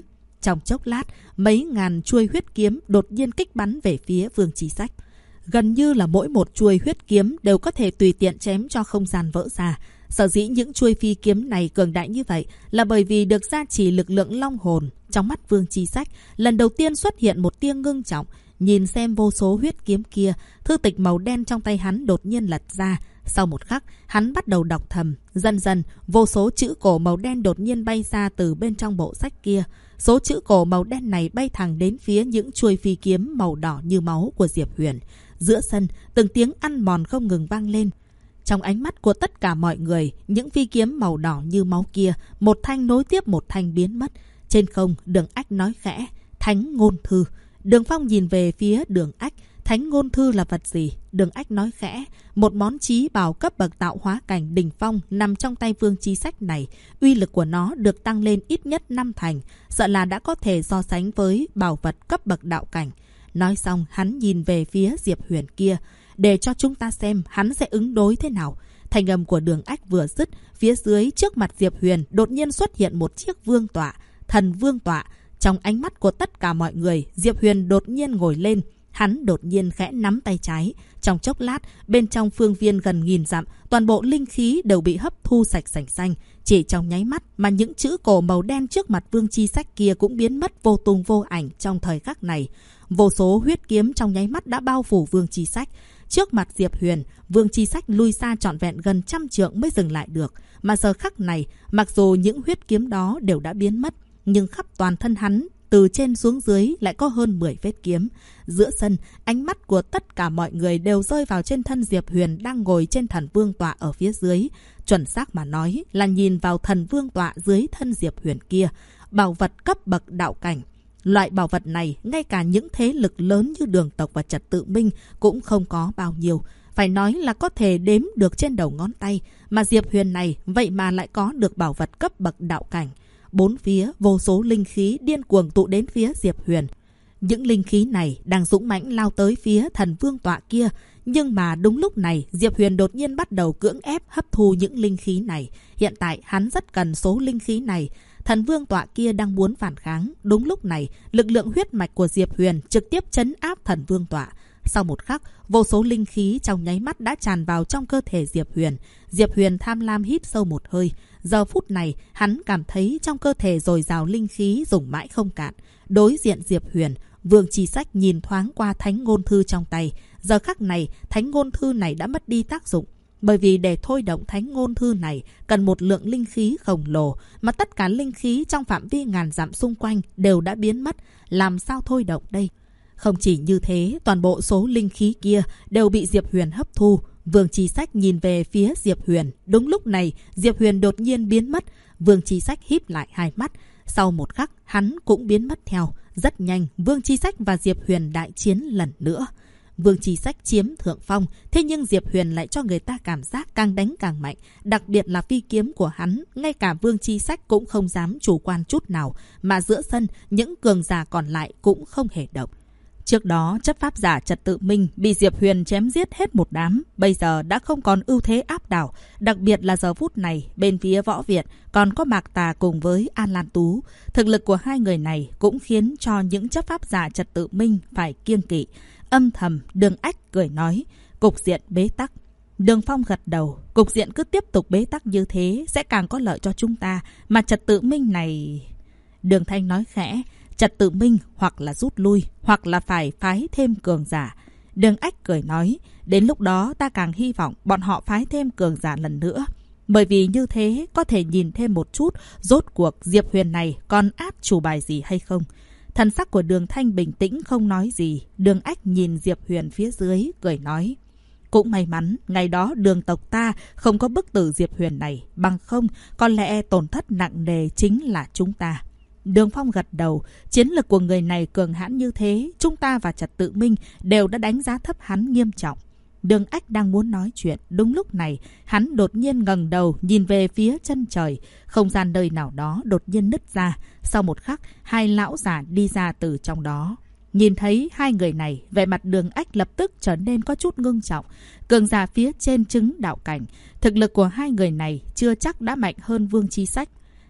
Trong chốc lát, mấy ngàn chuôi huyết kiếm đột nhiên kích bắn về phía Vương Chi Sách. Gần như là mỗi một chuôi huyết kiếm đều có thể tùy tiện chém cho không gian vỡ ra. Sở dĩ những chuôi phi kiếm này cường đại như vậy là bởi vì được gia trì lực lượng long hồn. Trong mắt Vương Chi Sách, lần đầu tiên xuất hiện một tia ngưng trọng. Nhìn xem vô số huyết kiếm kia, thư tịch màu đen trong tay hắn đột nhiên lật ra. Sau một khắc, hắn bắt đầu đọc thầm. Dần dần, vô số chữ cổ màu đen đột nhiên bay ra từ bên trong bộ sách kia. Số chữ cổ màu đen này bay thẳng đến phía những chuôi phi kiếm màu đỏ như máu của Diệp Huyền. Giữa sân, từng tiếng ăn mòn không ngừng vang lên. Trong ánh mắt của tất cả mọi người, những phi kiếm màu đỏ như máu kia, một thanh nối tiếp một thanh biến mất. Trên không, Đường Ách nói khẽ, Thánh ngôn thư. Đường Phong nhìn về phía Đường Ách, Thánh ngôn thư là vật gì? Đường Ách nói khẽ, một món chí bảo cấp bậc tạo hóa cảnh đỉnh phong nằm trong tay Vương Chi Sách này. Uy lực của nó được tăng lên ít nhất 5 thành, sợ là đã có thể so sánh với bảo vật cấp bậc đạo cảnh. Nói xong, hắn nhìn về phía Diệp Huyền kia, để cho chúng ta xem hắn sẽ ứng đối thế nào. Thanh âm của Đường Ách vừa dứt, phía dưới trước mặt Diệp Huyền đột nhiên xuất hiện một chiếc vương tọa, thần vương tọa. Trong ánh mắt của tất cả mọi người, Diệp Huyền đột nhiên ngồi lên. Hắn đột nhiên khẽ nắm tay trái. Trong chốc lát, bên trong phương viên gần nghìn dặm, toàn bộ linh khí đều bị hấp thu sạch sành xanh. Chỉ trong nháy mắt mà những chữ cổ màu đen trước mặt Vương Chi Sách kia cũng biến mất vô tung vô ảnh trong thời khắc này. Vô số huyết kiếm trong nháy mắt đã bao phủ Vương Chi Sách. Trước mặt Diệp Huyền, Vương Chi Sách lui xa trọn vẹn gần 100 trượng mới dừng lại được. Mà giờ khắc này, mặc dù những huyết kiếm đó đều đã biến mất, nhưng khắp toàn thân hắn, từ trên xuống dưới lại có hơn 10 vết kiếm. Giữa sân, ánh mắt của tất cả mọi người đều rơi vào trên thân Diệp Huyền đang ngồi trên thần vương tọa ở phía dưới. Chuẩn xác mà nói là nhìn vào thần vương tọa dưới thân Diệp Huyền kia. Bảo vật cấp bậc đạo cảnh. Loại bảo vật này, ngay cả những thế lực lớn như Đường tộc và Trật Tự Minh cũng không có bao nhiêu. Phải nói là có thể đếm được trên đầu ngón tay. Mà Diệp Huyền này, vậy mà lại có được bảo vật cấp bậc đạo cảnh. Bốn phía, vô số linh khí điên cuồng tụ đến phía Diệp Huyền. Những linh khí này đang dũng mãnh lao tới phía thần vương tọa kia. Nhưng mà đúng lúc này, Diệp Huyền đột nhiên bắt đầu cưỡng ép hấp thu những linh khí này. Hiện tại, hắn rất cần số linh khí này. Thần vương tọa kia đang muốn phản kháng. Đúng lúc này, lực lượng huyết mạch của Diệp Huyền trực tiếp trấn áp thần vương tọa. Sau một khắc, vô số linh khí trong nháy mắt đã tràn vào trong cơ thể Diệp Huyền. Diệp Huyền tham lam hít sâu một hơi. Giờ phút này, hắn cảm thấy trong cơ thể dồi dào linh khí dùng mãi không cạn. Đối diện Diệp Huyền, Vương Chi Sách nhìn thoáng qua thánh ngôn thư trong tay. Giờ khắc này, thánh ngôn thư này đã mất đi tác dụng. Bởi vì để thôi động thánh ngôn thư này cần một lượng linh khí khổng lồ, mà tất cả linh khí trong phạm vi ngàn dặm xung quanh đều đã biến mất. Làm sao thôi động đây? Không chỉ như thế, toàn bộ số linh khí kia đều bị Diệp Huyền hấp thu. Vương Chi Sách nhìn về phía Diệp Huyền. Đúng lúc này, Diệp Huyền đột nhiên biến mất. Vương Chi Sách híp lại hai mắt. Sau một khắc, hắn cũng biến mất theo. Rất nhanh, Vương Chi Sách và Diệp Huyền đại chiến lần nữa. Vương Chi Sách chiếm thượng phong, thế nhưng Diệp Huyền lại cho người ta cảm giác càng đánh càng mạnh. Đặc biệt là phi kiếm của hắn, ngay cả Vương Chi Sách cũng không dám chủ quan chút nào. Mà giữa sân, những cường giả còn lại cũng không hề động. Trước đó, chấp pháp giả Trật Tự Minh bị Diệp Huyền chém giết hết một đám, bây giờ đã không còn ưu thế áp đảo. Đặc biệt là giờ phút này, bên phía Võ Việt còn có Mạc Tà cùng với An Lan Tú. Thực lực của hai người này cũng khiến cho những chấp pháp giả Trật Tự Minh phải kiêng kỵ. Âm thầm, Đường Ách cười nói, cục diện bế tắc. Đường Phong gật đầu, cục diện cứ tiếp tục bế tắc như thế sẽ càng có lợi cho chúng ta, mà Trật Tự Minh này... Đường Thanh nói khẽ, Trật Tự Minh hoặc là rút lui, hoặc là phải phái thêm cường giả. Đường Ách cười nói, đến lúc đó ta càng hy vọng bọn họ phái thêm cường giả lần nữa. Bởi vì như thế có thể nhìn thêm một chút rốt cuộc Diệp Huyền này còn át chủ bài gì hay không. Thần sắc của Đường Thanh bình tĩnh không nói gì. Đường Ách nhìn Diệp Huyền phía dưới, cười nói, cũng may mắn ngày đó Đường tộc ta không có bức tử Diệp Huyền này, bằng không có lẽ tổn thất nặng nề chính là chúng ta. Đường Phong gật đầu, chiến lực của người này cường hãn như thế, chúng ta và Trật Tự Minh đều đã đánh giá thấp hắn nghiêm trọng. Đường Ách đang muốn nói chuyện, đúng lúc này, hắn đột nhiên ngẩng đầu nhìn về phía chân trời, không gian nơi nào đó đột nhiên nứt ra. Sau một khắc, hai lão giả đi ra từ trong đó. Nhìn thấy hai người này, vẻ mặt Đường Ách lập tức trở nên có chút ngưng trọng. Cường giả phía trên chứng đạo cảnh, thực lực của hai người này chưa chắc đã mạnh hơn Vương Chi Sách.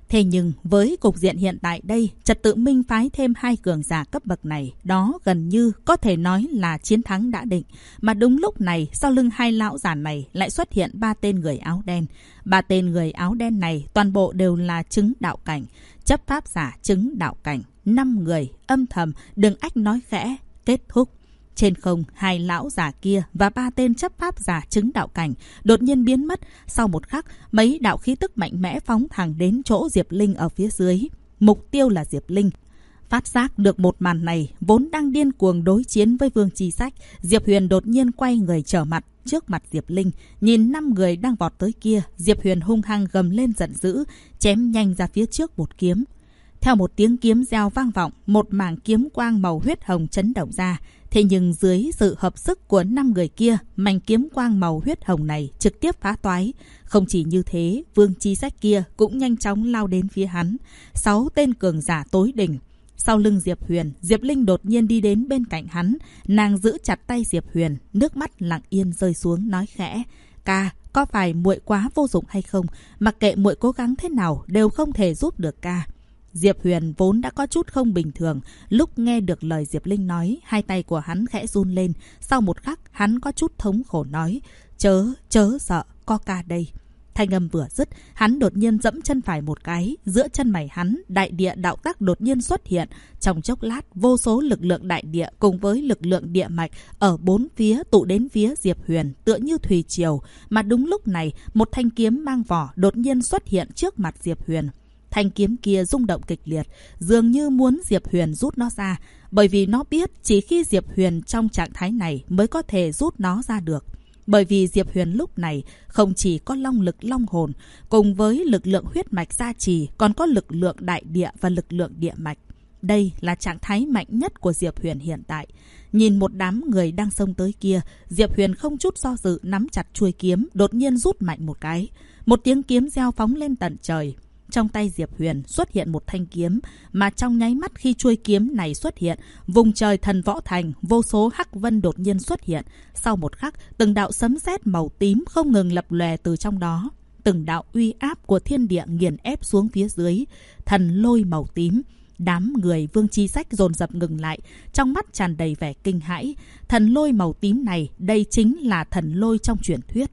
Thế nhưng với cục diện hiện tại đây, trật tự minh phái thêm 2 cường giả cấp bậc này, đó gần như có thể nói là chiến thắng đã định. Mà đúng lúc này, sau lưng 2 lão giả này lại xuất hiện 3 tên người áo đen. 3 tên người áo đen này toàn bộ đều là chứng đạo cảnh, chấp pháp giả chứng đạo cảnh. 5 người âm thầm, Đường Ách nói khẽ, kết thúc. Trên không, 2 lão giả kia và 3 tên chấp pháp giả chứng đạo cảnh đột nhiên biến mất. Sau một khắc, mấy đạo khí tức mạnh mẽ phóng thẳng đến chỗ Diệp Linh ở phía dưới. Mục tiêu là Diệp Linh. Phát giác được một màn này, vốn đang điên cuồng đối chiến với Vương Chi Sách, Diệp Huyền đột nhiên quay người trở mặt trước mặt Diệp Linh. Nhìn 5 người đang vọt tới kia, Diệp Huyền hung hăng gầm lên giận dữ, chém nhanh ra phía trước một kiếm. Theo một tiếng kiếm reo vang vọng, một mảng kiếm quang màu huyết hồng chấn động ra. Thế nhưng dưới sự hợp sức của 5 người kia, mảnh kiếm quang màu huyết hồng này trực tiếp phá toái. Không chỉ như thế, Vương Chi Sách kia cũng nhanh chóng lao đến phía hắn. 6 tên cường giả tối đỉnh. Sau lưng Diệp Huyền, Diệp Linh đột nhiên đi đến bên cạnh hắn. Nàng giữ chặt tay Diệp Huyền, nước mắt lặng yên rơi xuống nói khẽ. Ca, có phải muội quá vô dụng hay không? Mặc kệ muội cố gắng thế nào đều không thể giúp được ca. Diệp Huyền vốn đã có chút không bình thường, lúc nghe được lời Diệp Linh nói, 2 tay của hắn khẽ run lên. Sau một khắc, hắn có chút thống khổ nói, chớ sợ, có ca đây. Thanh âm vừa dứt, hắn đột nhiên dẫm chân phải một cái, giữa chân mày hắn, đại địa đạo tắc đột nhiên xuất hiện. Trong chốc lát, vô số lực lượng đại địa cùng với lực lượng địa mạch ở 4 phía tụ đến phía Diệp Huyền, tựa như thủy triều. Mà đúng lúc này, một thanh kiếm mang vỏ đột nhiên xuất hiện trước mặt Diệp Huyền. Thanh kiếm kia rung động kịch liệt, dường như muốn Diệp Huyền rút nó ra, bởi vì nó biết chỉ khi Diệp Huyền trong trạng thái này mới có thể rút nó ra được. Bởi vì Diệp Huyền lúc này không chỉ có long lực long hồn, cùng với lực lượng huyết mạch gia trì, còn có lực lượng đại địa và lực lượng địa mạch. Đây là trạng thái mạnh nhất của Diệp Huyền hiện tại. Nhìn một đám người đang xông tới kia, Diệp Huyền không chút do dự nắm chặt chuôi kiếm, đột nhiên rút mạnh một cái. Một tiếng kiếm reo phóng lên tận trời. Trong tay Diệp Huyền xuất hiện một thanh kiếm, mà trong nháy mắt khi chuôi kiếm này xuất hiện, vùng trời thần võ thành, vô số hắc vân đột nhiên xuất hiện. Sau một khắc, từng đạo sấm sét màu tím không ngừng lập lòe từ trong đó. Từng đạo uy áp của thiên địa nghiền ép xuống phía dưới. Thần lôi màu tím. Đám người Vương Chi Sách dồn dập ngừng lại, trong mắt tràn đầy vẻ kinh hãi. Thần lôi màu tím này, đây chính là thần lôi trong truyền thuyết.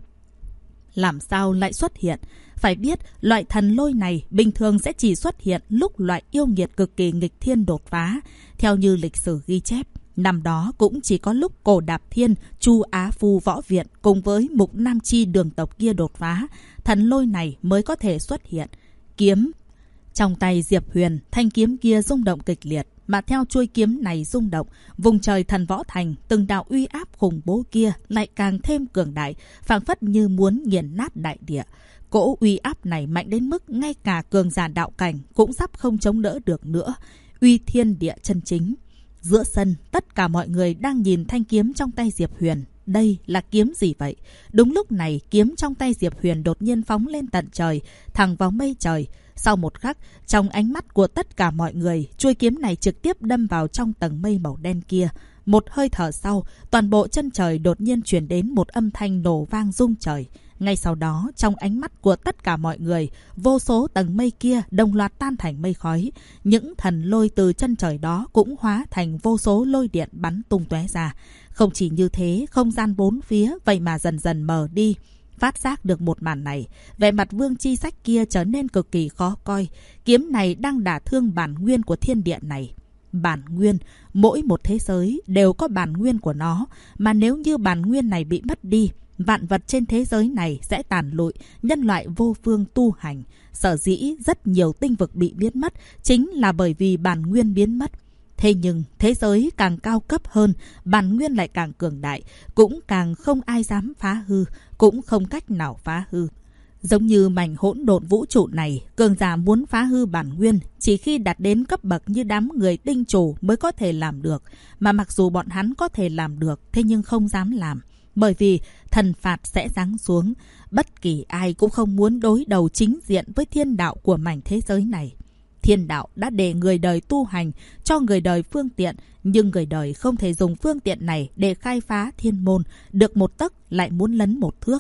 Làm sao lại xuất hiện? Phải biết, loại thần lôi này bình thường sẽ chỉ xuất hiện lúc loại yêu nghiệt cực kỳ nghịch thiên đột phá. Theo như lịch sử ghi chép, năm đó cũng chỉ có lúc Cổ Đạp Thiên, Chu Á Phu Võ Viện cùng với Mục Nam Chi đường tộc kia đột phá, thần lôi này mới có thể xuất hiện. Kiếm trong tay Diệp Huyền, thanh kiếm kia rung động kịch liệt, mà theo chuôi kiếm này rung động, vùng trời thần võ thành, từng đạo uy áp khủng bố kia lại càng thêm cường đại, phảng phất như muốn nghiền nát đại địa. Cỗ uy áp này mạnh đến mức ngay cả cường giả đạo cảnh cũng sắp không chống đỡ được nữa. Uy thiên địa chân chính. Giữa sân, tất cả mọi người đang nhìn thanh kiếm trong tay Diệp Huyền. Đây là kiếm gì vậy? Đúng lúc này, kiếm trong tay Diệp Huyền đột nhiên phóng lên tận trời, thẳng vào mây trời. Sau một khắc, trong ánh mắt của tất cả mọi người, chuôi kiếm này trực tiếp đâm vào trong tầng mây màu đen kia. Một hơi thở sau, toàn bộ chân trời đột nhiên truyền đến một âm thanh nổ vang rung trời. Ngay sau đó, trong ánh mắt của tất cả mọi người, vô số tầng mây kia đồng loạt tan thành mây khói. Những thần lôi từ chân trời đó cũng hóa thành vô số lôi điện bắn tung tóe ra. Không chỉ như thế, không gian bốn phía vậy mà dần dần mờ đi. Phát giác được một màn này, vẻ mặt Vương Chi Sách kia trở nên cực kỳ khó coi. Kiếm này đang đả thương bản nguyên của thiên địa này. Bản nguyên, mỗi một thế giới đều có bản nguyên của nó, mà nếu như bản nguyên này bị mất đi, vạn vật trên thế giới này sẽ tàn lụi, nhân loại vô phương tu hành. Sở dĩ rất nhiều tinh vực bị biến mất chính là bởi vì bản nguyên biến mất. Thế nhưng thế giới càng cao cấp hơn, bản nguyên lại càng cường đại, cũng càng không ai dám phá hư, cũng không cách nào phá hư. Giống như mảnh hỗn độn vũ trụ này, cường giả muốn phá hư bản nguyên chỉ khi đạt đến cấp bậc như đám người tinh chủ mới có thể làm được. Mà mặc dù bọn hắn có thể làm được, thế nhưng không dám làm. Bởi vì thần phạt sẽ giáng xuống, bất kỳ ai cũng không muốn đối đầu chính diện với thiên đạo của mảnh thế giới này. Thiên đạo đã để người đời tu hành, cho người đời phương tiện, nhưng người đời không thể dùng phương tiện này để khai phá thiên môn, được một tấc lại muốn lấn một thước.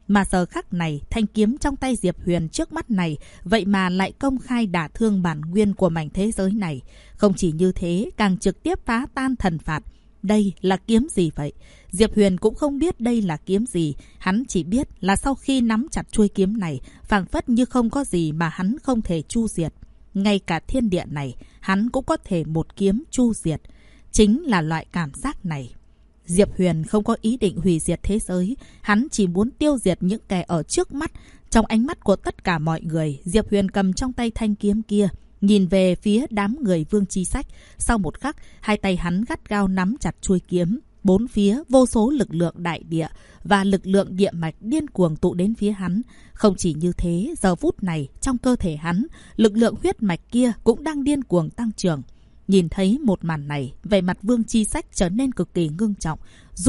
Mà giờ khắc này, thanh kiếm trong tay Diệp Huyền trước mắt này, vậy mà lại công khai đả thương bản nguyên của mảnh thế giới này. Không chỉ như thế, càng trực tiếp phá tan thần phạt. Đây là kiếm gì vậy? Diệp Huyền cũng không biết đây là kiếm gì. Hắn chỉ biết là sau khi nắm chặt chuôi kiếm này, phảng phất như không có gì mà hắn không thể chu diệt. Ngay cả thiên địa này, hắn cũng có thể một kiếm chu diệt. Chính là loại cảm giác này. Diệp Huyền không có ý định hủy diệt thế giới. Hắn chỉ muốn tiêu diệt những kẻ ở trước mắt. Trong ánh mắt của tất cả mọi người, Diệp Huyền cầm trong tay thanh kiếm kia, nhìn về phía đám người Vương Chi Sách. Sau một khắc, hai tay hắn gắt gao nắm chặt chuôi kiếm. Bốn phía vô số lực lượng đại địa và lực lượng địa mạch điên cuồng tụ đến phía hắn. Không chỉ như thế, giờ phút này trong cơ thể hắn, lực lượng huyết mạch kia cũng đang điên cuồng tăng trưởng. Nhìn thấy một màn này, vẻ mặt Vương Chi Sách trở nên cực kỳ ngưng trọng.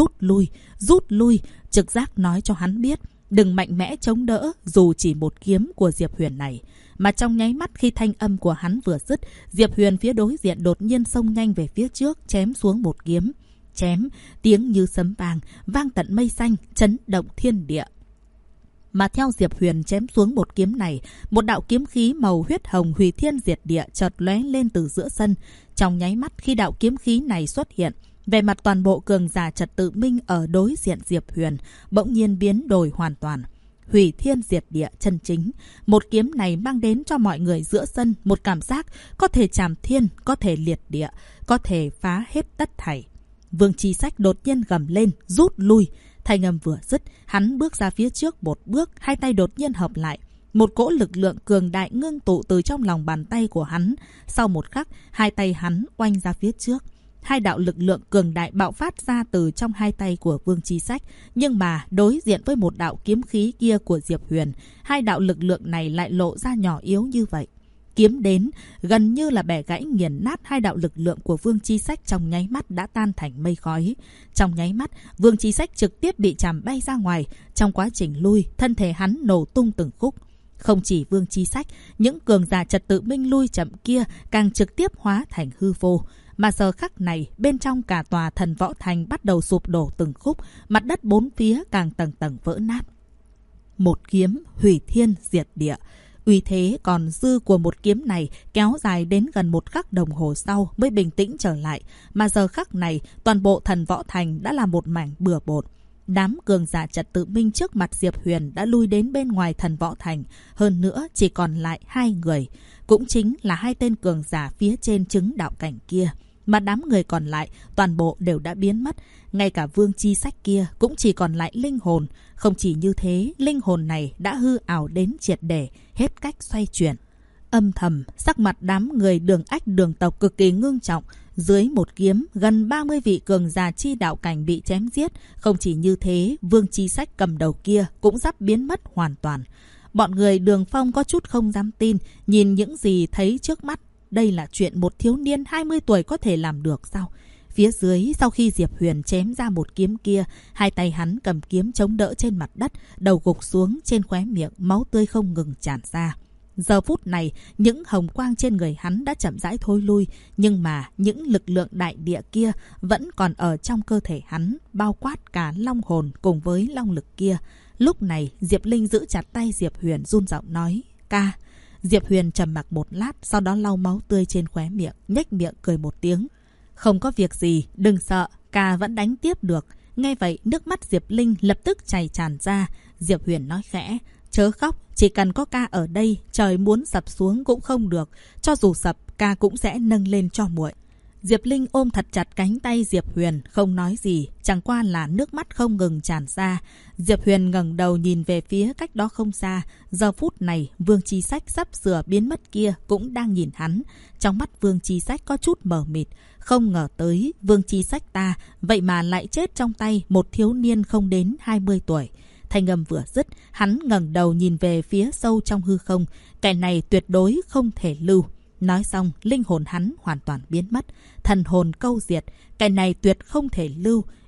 Rút lui, trực giác nói cho hắn biết, đừng mạnh mẽ chống đỡ dù chỉ một kiếm của Diệp Huyền này. Mà trong nháy mắt khi thanh âm của hắn vừa dứt, Diệp Huyền phía đối diện đột nhiên xông nhanh về phía trước, chém xuống một kiếm. Chém, tiếng như sấm vang, vang tận mây xanh, chấn động thiên địa. Mà theo Diệp Huyền chém xuống một kiếm này, một đạo kiếm khí màu huyết hồng hủy thiên diệt địa chợt lóe lên từ giữa sân. Trong nháy mắt khi đạo kiếm khí này xuất hiện, về mặt toàn bộ cường giả trật tự minh ở đối diện Diệp Huyền bỗng nhiên biến đổi hoàn toàn. Hủy thiên diệt địa chân chính. Một kiếm này mang đến cho mọi người giữa sân một cảm giác có thể chạm thiên, có thể liệt địa, có thể phá hết tất thảy. Vương Chi Sách đột nhiên gầm lên, rút lui. Thanh âm vừa dứt, hắn bước ra phía trước một bước, hai tay đột nhiên hợp lại. Một cỗ lực lượng cường đại ngưng tụ từ trong lòng bàn tay của hắn. Sau một khắc, hai tay hắn oanh ra phía trước. Hai đạo lực lượng cường đại bạo phát ra từ trong hai tay của Vương Chi Sách. Nhưng mà đối diện với một đạo kiếm khí kia của Diệp Huyền, hai đạo lực lượng này lại lộ ra nhỏ yếu như vậy. Kiếm đến, gần như là bẻ gãy nghiền nát hai đạo lực lượng của Vương Chi Sách, trong nháy mắt đã tan thành mây khói. Trong nháy mắt, Vương Chi Sách trực tiếp bị chàm bay ra ngoài. Trong quá trình lui, thân thể hắn nổ tung từng khúc. Không chỉ Vương Chi Sách, những cường giả trật tự minh lui chậm kia càng trực tiếp hóa thành hư vô. Mà giờ khắc này, bên trong cả tòa Thần Võ Thành bắt đầu sụp đổ từng khúc, mặt đất bốn phía càng tầng tầng vỡ nát. Một kiếm hủy thiên diệt địa. Uy thế còn dư của một kiếm này kéo dài đến gần một khắc đồng hồ sau mới bình tĩnh trở lại. Mà giờ khắc này, toàn bộ Thần Võ Thành đã là một mảnh bừa bộn. Đám cường giả trật tự minh trước mặt Diệp Huyền đã lui đến bên ngoài Thần Võ Thành. Hơn nữa chỉ còn lại hai người. Cũng chính là hai tên cường giả phía trên chứng đạo cảnh kia. Mà đám người còn lại toàn bộ đều đã biến mất. Ngay cả Vương Chi Sách kia cũng chỉ còn lại linh hồn. Không chỉ như thế, linh hồn này đã hư ảo đến triệt để, hết cách xoay chuyển. Âm thầm, sắc mặt đám người Đường Ách Đường tộc cực kỳ ngưng trọng. Dưới một kiếm, gần 30 vị cường giả chi đạo cảnh bị chém giết. Không chỉ như thế, Vương Chi Sách cầm đầu kia cũng sắp biến mất hoàn toàn. Bọn người Đường Phong có chút không dám tin, nhìn những gì thấy trước mắt. Đây là chuyện một thiếu niên 20 tuổi có thể làm được sao? Phía dưới, sau khi Diệp Huyền chém ra một kiếm kia, hai tay hắn cầm kiếm chống đỡ trên mặt đất, đầu gục xuống, trên khóe miệng máu tươi không ngừng tràn ra. Giờ phút này, những hồng quang trên người hắn đã chậm rãi thôi lui, nhưng mà những lực lượng đại địa kia vẫn còn ở trong cơ thể hắn, bao quát cả long hồn cùng với long lực kia. Lúc này, Diệp Linh giữ chặt tay Diệp Huyền, run giọng nói, ca. Diệp Huyền trầm mặc một lát, sau đó lau máu tươi trên khóe miệng, nhếch miệng cười một tiếng. Không có việc gì, đừng sợ, ca vẫn đánh tiếp được. Nghe vậy, nước mắt Diệp Linh lập tức chảy tràn ra. Diệp Huyền nói khẽ, chớ khóc, chỉ cần có ca ở đây, trời muốn sập xuống cũng không được. Cho dù sập, ca cũng sẽ nâng lên cho muội. Diệp Linh ôm thật chặt cánh tay Diệp Huyền, không nói gì, chẳng qua là nước mắt không ngừng tràn ra. Diệp Huyền ngẩng đầu nhìn về phía cách đó không xa. Giờ phút này, Vương Chi Sách sắp sửa biến mất kia cũng đang nhìn hắn. Trong mắt Vương Chi Sách có chút mờ mịt. Không ngờ tới, Vương Chi Sách ta vậy mà lại chết trong tay một thiếu niên không đến 20 tuổi. Thanh âm vừa dứt, hắn ngẩng đầu nhìn về phía sâu trong hư không. Cái này tuyệt đối không thể lưu. Nói xong, linh hồn hắn hoàn toàn biến mất. Thần hồn câu diệt. Cái này tuyệt không thể lưu.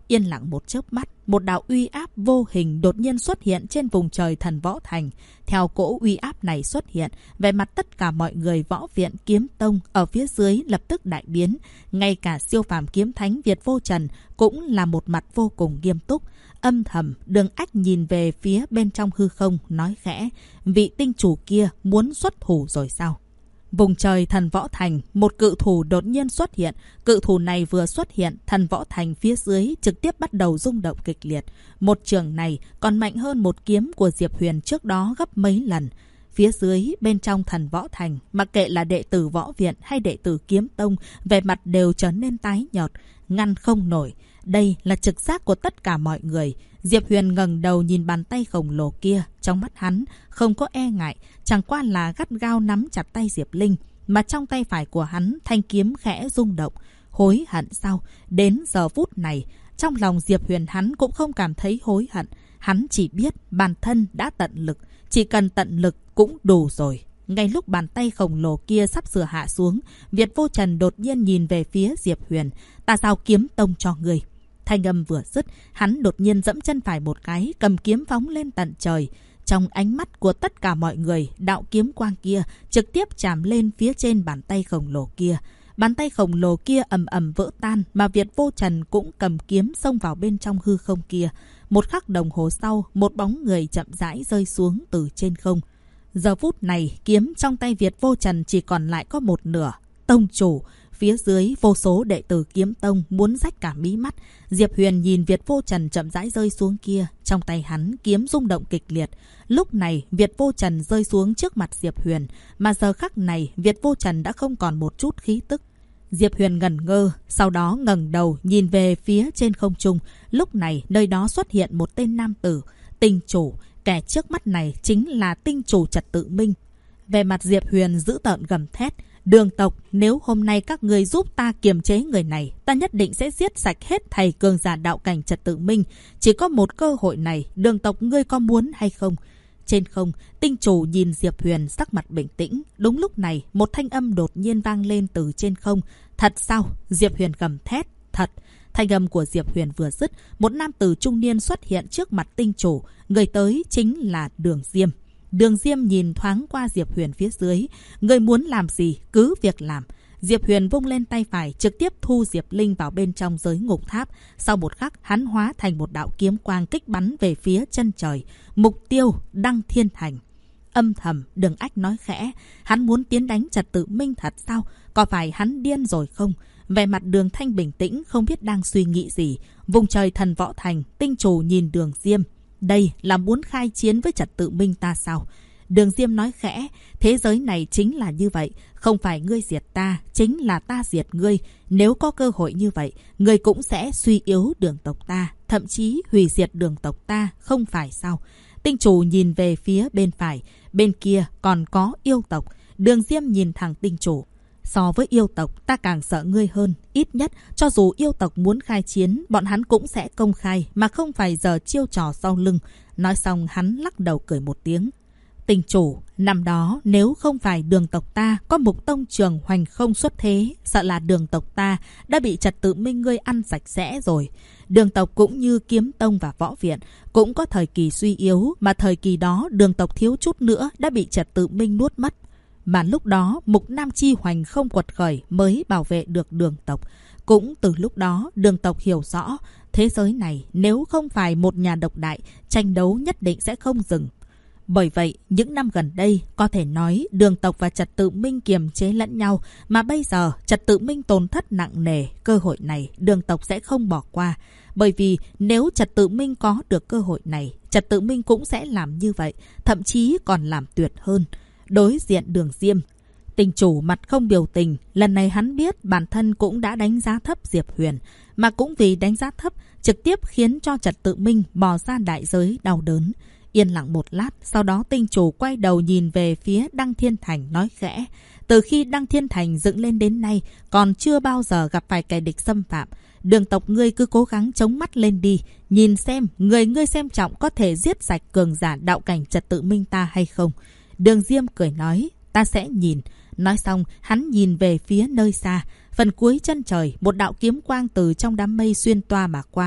Yên lặng một chớp mắt, một đạo uy áp vô hình đột nhiên xuất hiện trên vùng trời Thần Võ Thành. Theo cỗ uy áp này xuất hiện, vẻ mặt tất cả mọi người Võ Viện Kiếm Tông ở phía dưới lập tức đại biến. Ngay cả siêu phàm kiếm thánh Việt Vô Trần cũng là một mặt vô cùng nghiêm túc. Âm thầm, Đường Ách nhìn về phía bên trong hư không, nói khẽ, vị tinh chủ kia muốn xuất thủ rồi sao? Vùng trời Thần Võ Thành, một cự thủ đột nhiên xuất hiện. Cự thủ này vừa xuất hiện, Thần Võ Thành phía dưới trực tiếp bắt đầu rung động kịch liệt. Một trường này còn mạnh hơn một kiếm của Diệp Huyền trước đó gấp mấy lần. Phía dưới, bên trong Thần Võ Thành, mặc kệ là đệ tử Võ Viện hay đệ tử Kiếm Tông, vẻ mặt đều trở nên tái nhợt, ngăn không nổi. Đây là trực giác của tất cả mọi người. Diệp Huyền ngẩng đầu nhìn bàn tay khổng lồ kia, trong mắt hắn không có e ngại, chẳng qua là gắt gao nắm chặt tay Diệp Linh, mà trong tay phải của hắn thanh kiếm khẽ rung động. Hối hận sao? Đến giờ phút này, trong lòng Diệp Huyền hắn cũng không cảm thấy hối hận, hắn chỉ biết bản thân đã tận lực, chỉ cần tận lực cũng đủ rồi. Ngay lúc bàn tay khổng lồ kia sắp sửa hạ xuống, Việt Vô Trần đột nhiên nhìn về phía Diệp Huyền, ta giao Kiếm Tông cho người. Thanh âm vừa dứt, hắn đột nhiên dẫm chân phải một cái, cầm kiếm phóng lên tận trời. Trong ánh mắt của tất cả mọi người, đạo kiếm quang kia trực tiếp chạm lên phía trên bàn tay khổng lồ kia. Bàn tay khổng lồ kia ầm ầm vỡ tan, mà Việt Vô Trần cũng cầm kiếm xông vào bên trong hư không kia. Một khắc đồng hồ sau, một bóng người chậm rãi rơi xuống từ trên không. Giờ phút này, kiếm trong tay Việt Vô Trần chỉ còn lại có một nửa. Tông chủ! Phía dưới, vô số đệ tử Kiếm Tông muốn rách cả mí mắt. Diệp Huyền nhìn Việt Vô Trần chậm rãi rơi xuống kia. Trong tay hắn, kiếm rung động kịch liệt. Lúc này, Việt Vô Trần rơi xuống trước mặt Diệp Huyền. Mà giờ khắc này, Việt Vô Trần đã không còn một chút khí tức. Diệp Huyền ngẩn ngơ, sau đó ngẩng đầu nhìn về phía trên không trung. Lúc này, nơi đó xuất hiện một tên nam tử. Tinh chủ. Kẻ trước mắt này chính là tinh chủ Trật Tự Minh. Về mặt Diệp Huyền giữ tợn gầm thét. Đường tộc, nếu hôm nay các người giúp ta kiềm chế người này, ta nhất định sẽ giết sạch hết thầy cường giả đạo cảnh Trật Tự Minh. Chỉ có một cơ hội này, đường tộc ngươi có muốn hay không? Trên không, tinh chủ nhìn Diệp Huyền sắc mặt bình tĩnh. Đúng lúc này, một thanh âm đột nhiên vang lên từ trên không. Thật sao? Diệp Huyền gầm thét. Thật. Thanh âm của Diệp Huyền vừa dứt, một nam tử trung niên xuất hiện trước mặt tinh chủ. Người tới chính là Đường Diêm. Đường Diêm nhìn thoáng qua Diệp Huyền phía dưới. Người muốn làm gì, cứ việc làm. Diệp Huyền vung lên tay phải, trực tiếp thu Diệp Linh vào bên trong giới ngục tháp. Sau một khắc, hắn hóa thành một đạo kiếm quang kích bắn về phía chân trời. Mục tiêu, Đăng Thiên Thành. Âm thầm, Đường Ách nói khẽ. Hắn muốn tiến đánh Trật Tự Minh thật sao? Có phải hắn điên rồi không? Vẻ mặt Đường Thanh bình tĩnh, không biết đang suy nghĩ gì. Vùng trời Thần Võ Thành, tinh chủ nhìn Đường Diêm. Đây là muốn khai chiến với Trật Tự Minh ta sao? Đường Diêm nói khẽ, thế giới này chính là như vậy. Không phải ngươi diệt ta, chính là ta diệt ngươi. Nếu có cơ hội như vậy, ngươi cũng sẽ suy yếu đường tộc ta, thậm chí hủy diệt đường tộc ta, không phải sao? Tinh chủ nhìn về phía bên phải, bên kia còn có yêu tộc. Đường Diêm nhìn thẳng tinh chủ. So với yêu tộc, ta càng sợ ngươi hơn. Ít nhất, cho dù yêu tộc muốn khai chiến, bọn hắn cũng sẽ công khai, mà không phải giờ chiêu trò sau lưng. Nói xong, hắn lắc đầu cười một tiếng. Tinh chủ, năm đó, nếu không phải đường tộc ta có Mục Tông Trường hoành không xuất thế, sợ là đường tộc ta đã bị Trật Tự Minh ngươi ăn sạch sẽ rồi. Đường tộc cũng như Kiếm Tông và Võ Viện, cũng có thời kỳ suy yếu, mà thời kỳ đó đường tộc thiếu chút nữa đã bị Trật Tự Minh nuốt mất. Mà lúc đó, Mục Nam Chi hoành không quật khởi mới bảo vệ được đường tộc. Cũng từ lúc đó, đường tộc hiểu rõ, thế giới này nếu không phải một nhà độc đại, tranh đấu nhất định sẽ không dừng. Bởi vậy, những năm gần đây, có thể nói đường tộc và Trật Tự Minh kiềm chế lẫn nhau, mà bây giờ Trật Tự Minh tổn thất nặng nề, cơ hội này đường tộc sẽ không bỏ qua. Bởi vì nếu Trật Tự Minh có được cơ hội này, Trật Tự Minh cũng sẽ làm như vậy, thậm chí còn làm tuyệt hơn. Đối diện Đường Diêm, tinh chủ mặt không biểu tình, lần này hắn biết bản thân cũng đã đánh giá thấp Diệp Huyền, mà cũng vì đánh giá thấp, trực tiếp khiến cho Trật Tự Minh bỏ ra đại giới đau đớn. Yên lặng một lát, sau đó tinh chủ quay đầu nhìn về phía Đăng Thiên Thành nói khẽ. Từ khi Đăng Thiên Thành dựng lên đến nay, còn chưa bao giờ gặp phải kẻ địch xâm phạm. Đường tộc ngươi cứ cố gắng chống mắt lên đi, nhìn xem người ngươi xem trọng có thể giết sạch cường giả đạo cảnh Trật Tự Minh ta hay không. Đường Diêm cười nói, ta sẽ nhìn. Nói xong, hắn nhìn về phía nơi xa. Phần cuối chân trời, một đạo kiếm quang từ trong đám mây xuyên toa mà qua,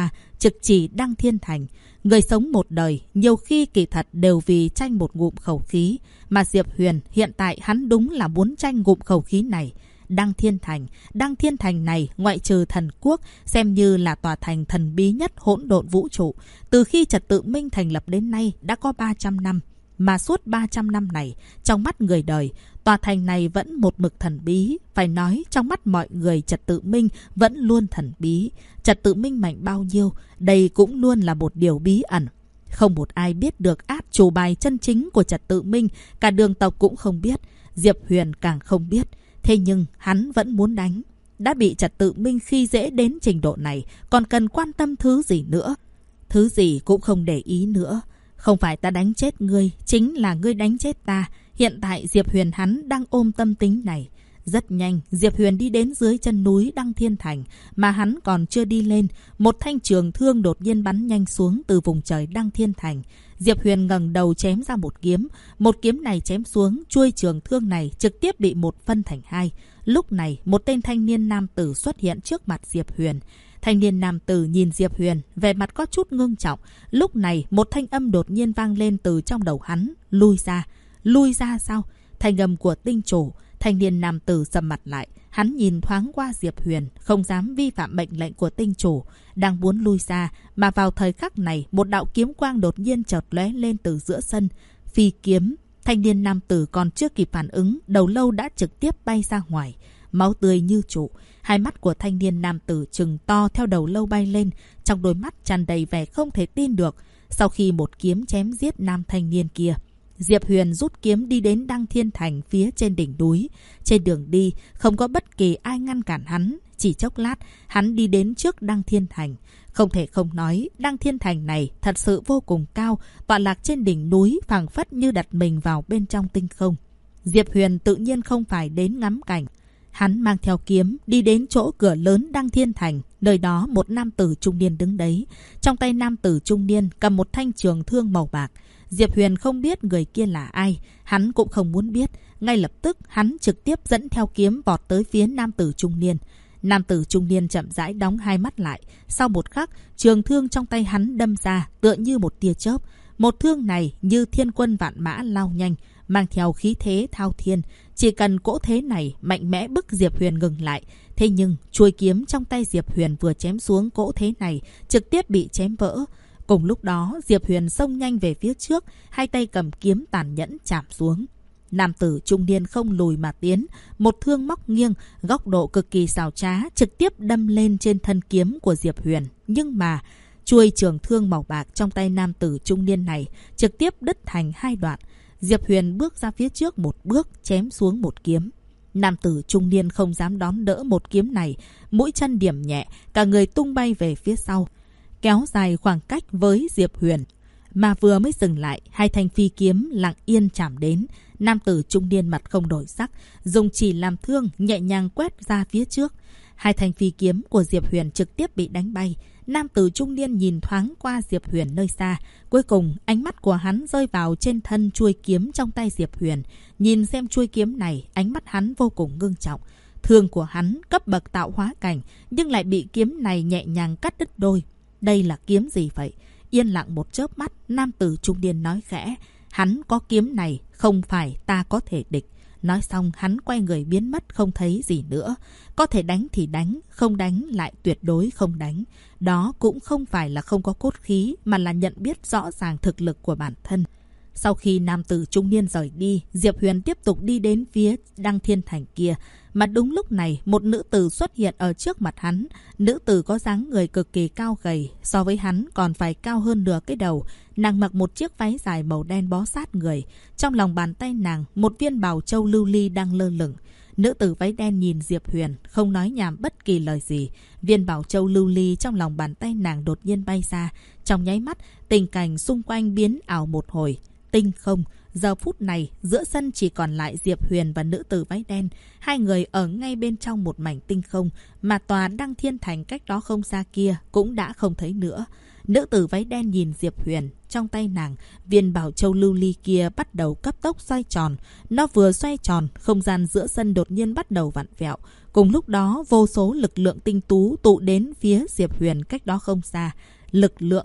trực chỉ Đăng Thiên Thành. Người sống một đời, nhiều khi kỳ thật đều vì tranh một ngụm khẩu khí. Mà Diệp Huyền hiện tại hắn đúng là muốn tranh ngụm khẩu khí này. Đăng Thiên Thành này ngoại trừ thần quốc, xem như là tòa thành thần bí nhất hỗn độn vũ trụ. Từ khi trật tự minh thành lập đến nay đã có 300 năm. Mà suốt 300 năm này, trong mắt người đời, tòa thành này vẫn một mực thần bí. Phải nói trong mắt mọi người trật tự minh vẫn luôn thần bí. Trật tự minh mạnh bao nhiêu, đây cũng luôn là một điều bí ẩn. Không một ai biết được át chủ bài chân chính của trật tự minh, cả đường tộc cũng không biết, Diệp Huyền càng không biết. Thế nhưng hắn vẫn muốn đánh. Đã bị trật tự minh khi dễ đến trình độ này, còn cần quan tâm thứ gì nữa? Thứ gì cũng không để ý nữa. Không phải ta đánh chết ngươi, chính là ngươi đánh chết ta. Hiện tại Diệp Huyền hắn đang ôm tâm tính này. Rất nhanh, Diệp Huyền đi đến dưới chân núi Đăng Thiên Thành, mà hắn còn chưa đi lên. Một thanh trường thương đột nhiên bắn nhanh xuống từ vùng trời Đăng Thiên Thành. Diệp Huyền ngẩng đầu chém ra một kiếm. Một kiếm này chém xuống, chuôi trường thương này trực tiếp bị một phân thành hai. Lúc này, một tên thanh niên nam tử xuất hiện trước mặt Diệp Huyền. Thanh niên nam tử nhìn Diệp Huyền, vẻ mặt có chút ngưng trọng. Lúc này, một thanh âm đột nhiên vang lên từ trong đầu hắn. Lui ra. Lui ra sao? Thanh âm của tinh chủ. Thanh niên nam tử sầm mặt lại. Hắn nhìn thoáng qua Diệp Huyền, không dám vi phạm mệnh lệnh của tinh chủ. Đang muốn lui ra, mà vào thời khắc này, một đạo kiếm quang đột nhiên chợt lóe lên từ giữa sân. Phi kiếm. Thanh niên nam tử còn chưa kịp phản ứng, đầu lâu đã trực tiếp bay ra ngoài. Máu tươi như trụ. Hai mắt của thanh niên nam tử trừng to theo đầu lâu bay lên. Trong đôi mắt tràn đầy vẻ không thể tin được. Sau khi một kiếm chém giết nam thanh niên kia, Diệp Huyền rút kiếm đi đến Đăng Thiên Thành phía trên đỉnh núi. Trên đường đi, không có bất kỳ ai ngăn cản hắn. Chỉ chốc lát, hắn đi đến trước Đăng Thiên Thành. Không thể không nói, Đăng Thiên Thành này thật sự vô cùng cao, tọa lạc trên đỉnh núi, phảng phất như đặt mình vào bên trong tinh không. Diệp Huyền tự nhiên không phải đến ngắm cảnh. Hắn mang theo kiếm, đi đến chỗ cửa lớn Đăng Thiên Thành. Nơi đó một nam tử trung niên đứng đấy. Trong tay nam tử trung niên cầm một thanh trường thương màu bạc. Diệp Huyền không biết người kia là ai, hắn cũng không muốn biết. Ngay lập tức, hắn trực tiếp dẫn theo kiếm vọt tới phía nam tử trung niên. Nam tử trung niên chậm rãi đóng hai mắt lại. Sau một khắc, trường thương trong tay hắn đâm ra, tựa như một tia chớp. Một thương này như thiên quân vạn mã lao nhanh, mang theo khí thế thao thiên. Chỉ cần cỗ thế này mạnh mẽ bức Diệp Huyền ngừng lại. Thế nhưng, chuôi kiếm trong tay Diệp Huyền vừa chém xuống, cỗ thế này trực tiếp bị chém vỡ. Cùng lúc đó, Diệp Huyền xông nhanh về phía trước, hai tay cầm kiếm tàn nhẫn chạm xuống. Nam tử trung niên không lùi mà tiến, một thương móc nghiêng, góc độ cực kỳ xảo trá, trực tiếp đâm lên trên thân kiếm của Diệp Huyền. Nhưng mà, chuôi trường thương màu bạc trong tay nam tử trung niên này trực tiếp đứt thành hai đoạn. Diệp Huyền bước ra phía trước một bước, chém xuống một kiếm. Nam tử trung niên không dám đón đỡ một kiếm này, mũi chân điểm nhẹ, cả người tung bay về phía sau, kéo dài khoảng cách với Diệp Huyền. Mà vừa mới dừng lại, hai thanh phi kiếm lặng yên chạm đến. Nam tử trung niên mặt không đổi sắc, dùng chỉ làm thương nhẹ nhàng quét ra phía trước. Hai thanh phi kiếm của Diệp Huyền trực tiếp bị đánh bay. Nam tử trung niên nhìn thoáng qua Diệp Huyền nơi xa. Cuối cùng, ánh mắt của hắn rơi vào trên thân chuôi kiếm trong tay Diệp Huyền. Nhìn xem chuôi kiếm này, ánh mắt hắn vô cùng ngưng trọng. Thương của hắn cấp bậc tạo hóa cảnh, nhưng lại bị kiếm này nhẹ nhàng cắt đứt đôi. Đây là kiếm gì vậy? Yên lặng một chớp mắt, nam tử trung niên nói khẽ. Hắn có kiếm này, không phải ta có thể địch. Nói xong, hắn quay người biến mất không thấy gì nữa. Có thể đánh thì đánh, không đánh lại tuyệt đối không đánh. Đó cũng không phải là không có cốt khí, mà là nhận biết rõ ràng thực lực của bản thân. Sau khi nam tử trung niên rời đi, Diệp Huyền tiếp tục đi đến phía Đăng Thiên Thành kia. Mà đúng lúc này, một nữ tử xuất hiện ở trước mặt hắn. Nữ tử có dáng người cực kỳ cao gầy, so với hắn còn phải cao hơn nửa cái đầu. Nàng mặc một chiếc váy dài màu đen bó sát người. Trong lòng bàn tay nàng, một viên bảo châu lưu ly đang lơ lửng. Nữ tử váy đen nhìn Diệp Huyền, không nói nhảm bất kỳ lời gì. Viên bảo châu lưu ly trong lòng bàn tay nàng đột nhiên bay ra. Trong nháy mắt, tình cảnh xung quanh biến ảo một hồi. Tinh không. Giờ phút này, giữa sân chỉ còn lại Diệp Huyền và nữ tử váy đen. Hai người ở ngay bên trong một mảnh tinh không, mà tòa Đăng Thiên Thành cách đó không xa kia cũng đã không thấy nữa. Nữ tử váy đen nhìn Diệp Huyền, trong tay nàng, viên bảo châu lưu ly kia bắt đầu cấp tốc xoay tròn. Nó vừa xoay tròn, không gian giữa sân đột nhiên bắt đầu vặn vẹo. Cùng lúc đó, vô số lực lượng tinh tú tụ đến phía Diệp Huyền cách đó không xa. lực lượng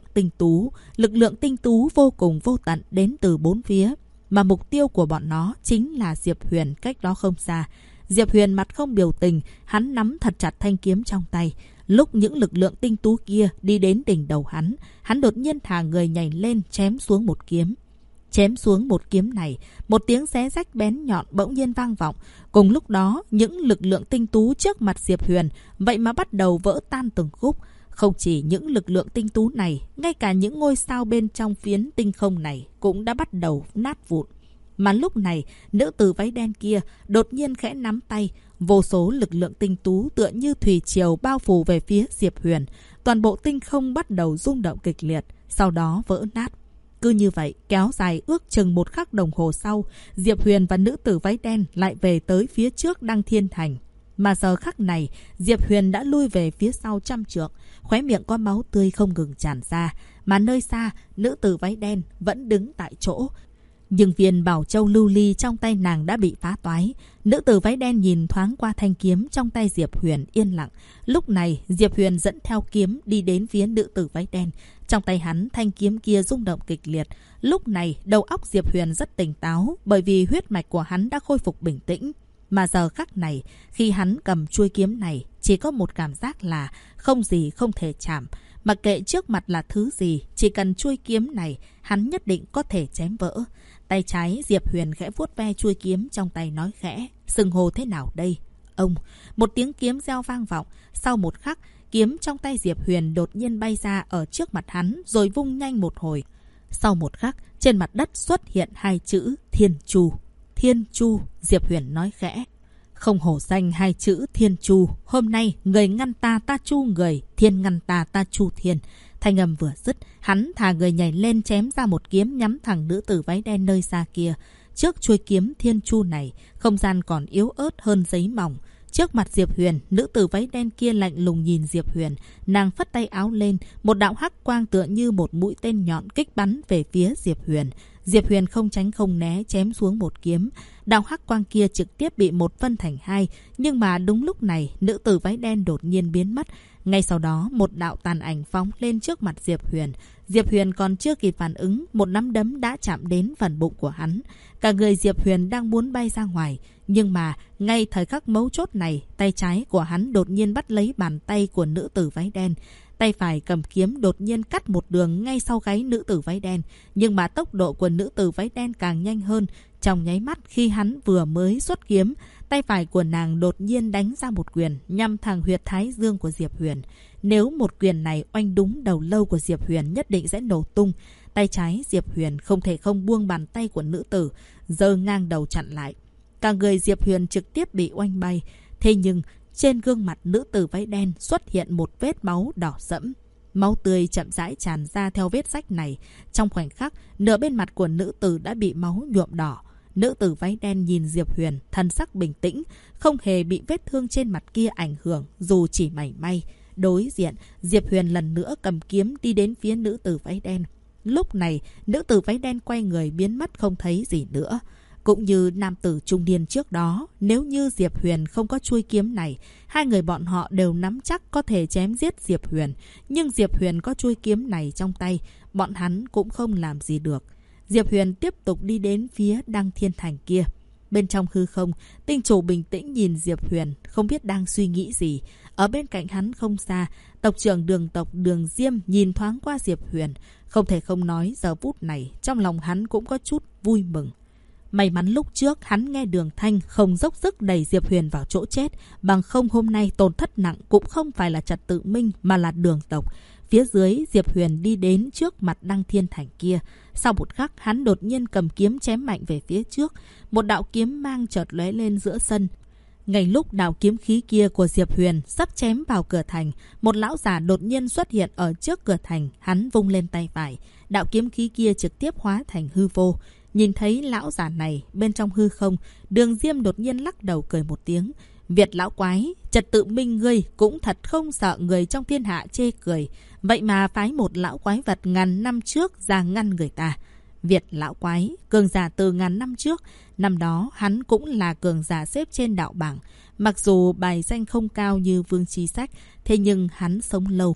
tinh tú vô cùng vô tận đến từ bốn phía. Mà mục tiêu của bọn nó chính là Diệp Huyền cách đó không xa. Diệp Huyền mặt không biểu tình, hắn nắm thật chặt thanh kiếm trong tay. Lúc những lực lượng tinh tú kia đi đến đỉnh đầu hắn đột nhiên thả người nhảy lên chém xuống một kiếm. Chém xuống một kiếm này, một tiếng xé rách bén nhọn bỗng nhiên vang vọng. Cùng lúc đó, những lực lượng tinh tú trước mặt Diệp Huyền vậy mà bắt đầu vỡ tan từng khúc. Không chỉ những lực lượng tinh tú này, ngay cả những ngôi sao bên trong phiến tinh không này cũng đã bắt đầu nát vụn. Mà lúc này, nữ tử váy đen kia đột nhiên khẽ nắm tay. Vô số lực lượng tinh tú tựa như thủy triều bao phủ về phía Diệp Huyền. Toàn bộ tinh không bắt đầu rung động kịch liệt, sau đó vỡ nát. Cứ như vậy, kéo dài ước chừng một khắc đồng hồ sau, Diệp Huyền và nữ tử váy đen lại về tới phía trước Đăng Thiên Thành. Mà giờ khắc này, Diệp Huyền đã lui về phía sau trăm trượng, khóe miệng có máu tươi không ngừng tràn ra. Mà nơi xa, nữ tử váy đen vẫn đứng tại chỗ. Nhưng viên bảo châu lưu ly trong tay nàng đã bị phá toái. Nữ tử váy đen nhìn thoáng qua thanh kiếm trong tay Diệp Huyền yên lặng. Lúc này, Diệp Huyền dẫn theo kiếm đi đến phía nữ tử váy đen. Trong tay hắn, thanh kiếm kia rung động kịch liệt. Lúc này, đầu óc Diệp Huyền rất tỉnh táo bởi vì huyết mạch của hắn đã khôi phục bình tĩnh. Mà giờ khắc này, khi hắn cầm chuôi kiếm này, chỉ có một cảm giác là không gì không thể chạm. Mặc kệ trước mặt là thứ gì, chỉ cần chuôi kiếm này, hắn nhất định có thể chém vỡ. Tay trái Diệp Huyền khẽ vuốt ve chuôi kiếm trong tay nói khẽ, xưng hô thế nào đây? Ông, một tiếng kiếm reo vang vọng. Sau một khắc, kiếm trong tay Diệp Huyền đột nhiên bay ra ở trước mặt hắn rồi vung nhanh một hồi. Sau một khắc, trên mặt đất xuất hiện hai chữ Thiên Chu. Thiên Chu, Diệp Huyền nói khẽ. Không hổ danh hai chữ Thiên Chu. Hôm nay, người ngăn ta chu người, thiên ngăn ta chu thiên. Thanh âm vừa dứt, hắn thả người nhảy lên chém ra một kiếm nhắm thẳng nữ tử váy đen nơi xa kia. Trước chuôi kiếm Thiên Chu này, không gian còn yếu ớt hơn giấy mỏng. Trước mặt Diệp Huyền, nữ tử váy đen kia lạnh lùng nhìn Diệp Huyền. Nàng phất tay áo lên, một đạo hắc quang tựa như một mũi tên nhọn kích bắn về phía Diệp Huyền. Diệp Huyền không tránh không né chém xuống một kiếm. Đạo hắc quang kia trực tiếp bị một phân thành hai. Nhưng mà đúng lúc này, nữ tử váy đen đột nhiên biến mất. Ngay sau đó, một đạo tàn ảnh phóng lên trước mặt Diệp Huyền. Diệp Huyền còn chưa kịp phản ứng, một nắm đấm đã chạm đến phần bụng của hắn. Cả người Diệp Huyền đang muốn bay ra ngoài. Nhưng mà, ngay thời khắc mấu chốt này, tay trái của hắn đột nhiên bắt lấy bàn tay của nữ tử váy đen. Tay phải cầm kiếm đột nhiên cắt một đường ngay sau gáy nữ tử váy đen. Nhưng mà tốc độ của nữ tử váy đen càng nhanh hơn. Trong nháy mắt khi hắn vừa mới xuất kiếm, tay phải của nàng đột nhiên đánh ra một quyền nhằm thẳng huyệt thái dương của Diệp Huyền. Nếu một quyền này oanh đúng đầu lâu của Diệp Huyền nhất định sẽ nổ tung. Tay trái Diệp Huyền không thể không buông bàn tay của nữ tử, giơ ngang đầu chặn lại. Cả người Diệp Huyền trực tiếp bị oanh bay. Thế nhưng trên gương mặt nữ tử váy đen xuất hiện một vết máu đỏ sẫm. Máu tươi chậm rãi tràn ra theo vết rách này. Trong khoảnh khắc, nửa bên mặt của nữ tử đã bị máu nhuộm đỏ. Nữ tử váy đen nhìn Diệp Huyền, thân sắc bình tĩnh, không hề bị vết thương trên mặt kia ảnh hưởng dù chỉ mảy may. Đối diện, Diệp Huyền lần nữa cầm kiếm đi đến phía nữ tử váy đen. Lúc này, nữ tử váy đen quay người biến mất không thấy gì nữa. Cũng như nam tử trung niên trước đó, nếu như Diệp Huyền không có chuôi kiếm này, hai người bọn họ đều nắm chắc có thể chém giết Diệp Huyền. Nhưng Diệp Huyền có chuôi kiếm này trong tay, bọn hắn cũng không làm gì được. Diệp Huyền tiếp tục đi đến phía Đăng Thiên Thành kia. Bên trong hư không, tinh chủ bình tĩnh nhìn Diệp Huyền, không biết đang suy nghĩ gì. Ở bên cạnh hắn không xa, tộc trưởng Đường tộc Đường Diêm nhìn thoáng qua Diệp Huyền. Không thể không nói giờ phút này, trong lòng hắn cũng có chút vui mừng. May mắn lúc trước hắn nghe Đường Thanh không dốc sức đẩy Diệp Huyền vào chỗ chết, bằng không hôm nay tổn thất nặng cũng không phải là Trật Tự Minh mà là Đường tộc. Phía dưới, Diệp Huyền đi đến trước mặt Đăng Thiên Thành kia. Sau một khắc, hắn đột nhiên cầm kiếm chém mạnh về phía trước. Một đạo kiếm mang chợt lóe lên giữa sân. Ngay lúc đạo kiếm khí kia của Diệp Huyền sắp chém vào cửa thành, một lão giả đột nhiên xuất hiện ở trước cửa thành. Hắn vung lên tay phải. Đạo kiếm khí kia trực tiếp hóa thành hư vô. Nhìn thấy lão giả này bên trong hư không, Đường Diêm đột nhiên lắc đầu cười một tiếng. Việt lão quái, Trật Tự Minh ngươi cũng thật không sợ người trong thiên hạ chê cười. Vậy mà phái một lão quái vật ngàn năm trước ra ngăn người ta. Việt lão quái, cường giả từ ngàn năm trước. Năm đó hắn cũng là cường giả xếp trên đạo bảng. Mặc dù bài danh không cao như Vương Chi Sách, thế nhưng hắn sống lâu.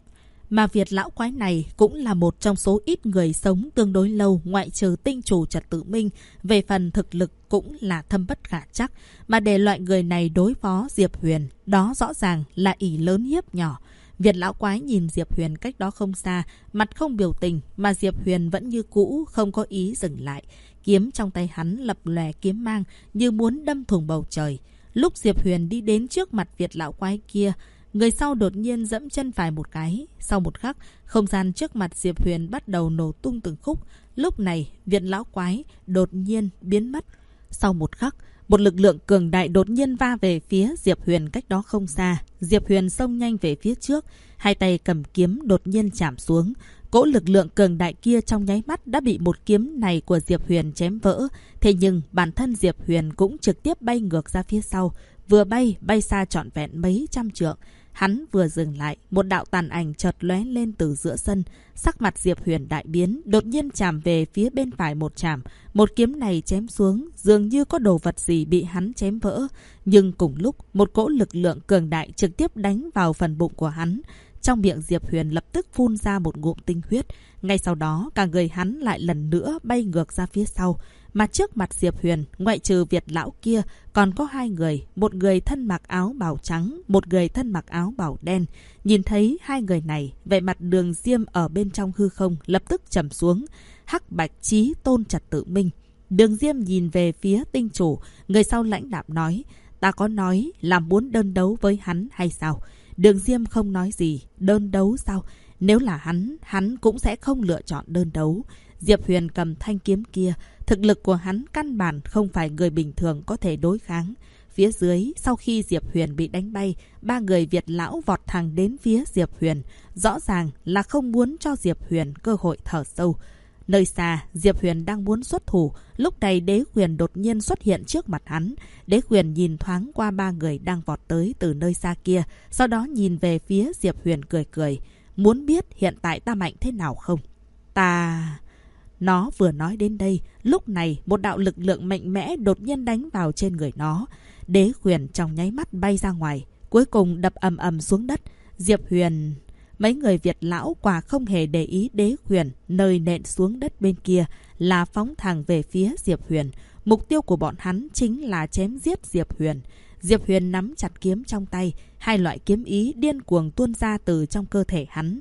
Mà Việt lão quái này cũng là một trong số ít người sống tương đối lâu ngoại trừ tinh chủ Trật Tự Minh. Về phần thực lực cũng là thâm bất khả chắc. Mà để loại người này đối phó Diệp Huyền, đó rõ ràng là ỷ lớn hiếp nhỏ. Việt lão quái nhìn Diệp Huyền cách đó không xa, mặt không biểu tình, mà Diệp Huyền vẫn như cũ không có ý dừng lại. Kiếm trong tay hắn lập lòe kiếm mang như muốn đâm thủng bầu trời. Lúc Diệp Huyền đi đến trước mặt Việt lão quái kia, người sau đột nhiên giẫm chân phải một cái. Sau một khắc, không gian trước mặt Diệp Huyền bắt đầu nổ tung từng khúc. Lúc này, Việt lão quái đột nhiên biến mất. Sau một khắc, một lực lượng cường đại đột nhiên va về phía Diệp Huyền cách đó không xa. Diệp Huyền xông nhanh về phía trước, hai tay cầm kiếm đột nhiên chạm xuống. Cỗ lực lượng cường đại kia trong nháy mắt đã bị một kiếm này của Diệp Huyền chém vỡ. Thế nhưng bản thân Diệp Huyền cũng trực tiếp bay ngược ra phía sau. Vừa bay xa trọn vẹn mấy trăm trượng. Hắn vừa dừng lại, một đạo tàn ảnh chợt lóe lên từ giữa sân. Sắc mặt Diệp Huyền đại biến, đột nhiên chạm về phía bên phải một chạm. Một kiếm này chém xuống, dường như có đồ vật gì bị hắn chém vỡ. Nhưng cùng lúc, một cỗ lực lượng cường đại trực tiếp đánh vào phần bụng của hắn. Trong miệng Diệp Huyền lập tức phun ra một ngụm tinh huyết. Ngay sau đó, cả người hắn lại lần nữa bay ngược ra phía sau. Mà trước mặt Diệp Huyền, ngoại trừ Việt lão kia, còn có hai người. Một người thân mặc áo bào trắng, một người thân mặc áo bào đen. Nhìn thấy hai người này, vẻ mặt Đường Diêm ở bên trong hư không lập tức trầm xuống. Hắc Bạch Chí Tôn Trật Tự Minh. Đường Diêm nhìn về phía tinh chủ, người sau lãnh đạm nói, ta có nói là muốn đơn đấu với hắn hay sao? Đường Diêm không nói gì, đơn đấu sao? Nếu là hắn cũng sẽ không lựa chọn đơn đấu. Diệp Huyền cầm thanh kiếm kia, thực lực của hắn căn bản không phải người bình thường có thể đối kháng. Phía dưới, sau khi Diệp Huyền bị đánh bay, ba người Việt lão vọt thẳng đến phía Diệp Huyền. Rõ ràng là không muốn cho Diệp Huyền cơ hội thở sâu. Nơi xa, Diệp Huyền đang muốn xuất thủ, lúc này Đế Huyền đột nhiên xuất hiện trước mặt hắn. Đế Huyền nhìn thoáng qua ba người đang vọt tới từ nơi xa kia, sau đó nhìn về phía Diệp Huyền cười cười. Muốn biết hiện tại ta mạnh thế nào không? Nó vừa nói đến đây, lúc này một đạo lực lượng mạnh mẽ đột nhiên đánh vào trên người nó. Đế Huyền trong nháy mắt bay ra ngoài, cuối cùng đập ầm ầm xuống đất. Diệp Huyền... Mấy người Việt lão quả không hề để ý Đế Huyền, nơi nện xuống đất bên kia là phóng thẳng về phía Diệp Huyền. Mục tiêu của bọn hắn chính là chém giết Diệp Huyền. Diệp Huyền nắm chặt kiếm trong tay, hai loại kiếm ý điên cuồng tuôn ra từ trong cơ thể hắn.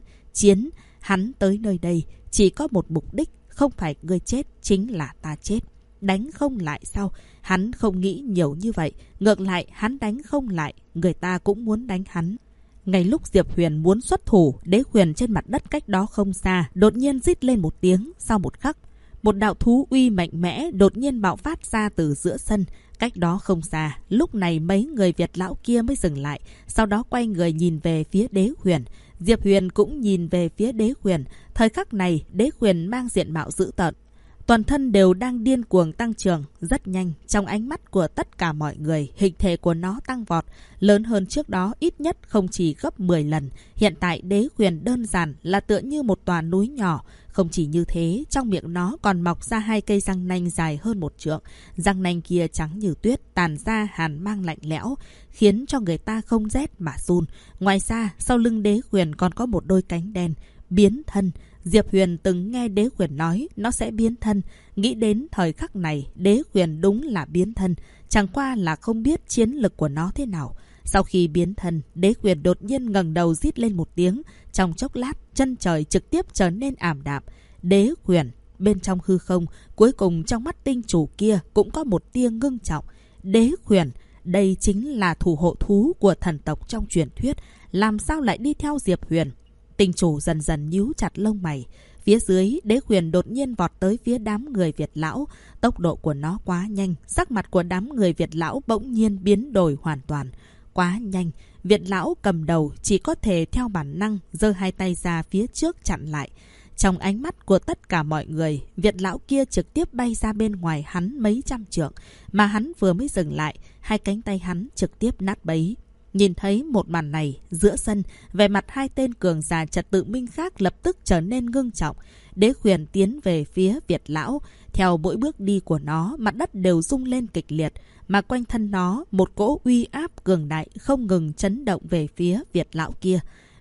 Hắn tới nơi đây chỉ có một mục đích, không phải ngươi chết, chính là ta chết. Đánh không lại sao? Hắn không nghĩ nhiều như vậy. Ngược lại, hắn đánh không lại, người ta cũng muốn đánh hắn. Ngay lúc Diệp Huyền muốn xuất thủ, Đế Huyền trên mặt đất cách đó không xa đột nhiên rít lên một tiếng. Sau một khắc, một đạo thú uy mạnh mẽ đột nhiên bạo phát ra từ giữa sân. Cách đó không xa, lúc này mấy người Việt lão kia mới dừng lại, sau đó quay người nhìn về phía Đế Huyền. Diệp Huyền cũng nhìn về phía Đế Huyền. Thời khắc này, Đế Huyền mang diện mạo dữ tợn, toàn thân đều đang điên cuồng tăng trưởng. Rất nhanh, trong ánh mắt của tất cả mọi người, hình thể của nó tăng vọt, lớn hơn trước đó ít nhất không chỉ gấp 10 lần. Hiện tại Đế Huyền đơn giản là tựa như một tòa núi nhỏ. Không chỉ như thế, trong miệng nó còn mọc ra hai cây răng nanh dài hơn một trượng. Răng nanh kia trắng như tuyết, tàn ra hàn mang lạnh lẽo, khiến cho người ta không rét mà run. Ngoài ra, sau lưng Đế Huyền còn có một đôi cánh đen, biến thân. Diệp Huyền từng nghe Đế Huyền nói nó sẽ biến thân. Nghĩ đến thời khắc này, Đế Huyền đúng là biến thân. Chẳng qua là không biết chiến lực của nó thế nào. Sau khi biến thân, Đế Huyền đột nhiên ngẩng đầu rít lên một tiếng. Trong chốc lát, chân trời trực tiếp trở nên ảm đạm. Đế Huyền, bên trong hư không, cuối cùng trong mắt tinh chủ kia cũng có một tia ngưng trọng. Đế Huyền, đây chính là thủ hộ thú của thần tộc trong truyền thuyết. Làm sao lại đi theo Diệp Huyền? Tinh chủ dần dần nhíu chặt lông mày. Phía dưới, Đế Huyền đột nhiên vọt tới phía đám người Việt lão. Tốc độ của nó quá nhanh, sắc mặt của đám người Việt lão bỗng nhiên biến đổi hoàn toàn. Quá nhanh, Việt lão cầm đầu chỉ có thể theo bản năng giơ hai tay ra phía trước chặn lại. Trong ánh mắt của tất cả mọi người, Việt lão kia trực tiếp bay ra bên ngoài hắn mấy trăm trượng, mà hắn vừa mới dừng lại, hai cánh tay hắn trực tiếp nát bấy. Nhìn thấy một màn này, giữa sân, vẻ mặt hai tên cường giả Trật Tự Minh khác lập tức trở nên ngưng trọng. Đế Huyền tiến về phía Việt lão, theo mỗi bước đi của nó, mặt đất đều rung lên kịch liệt, mà quanh thân nó, một cỗ uy áp cường đại không ngừng chấn động về phía Việt lão kia.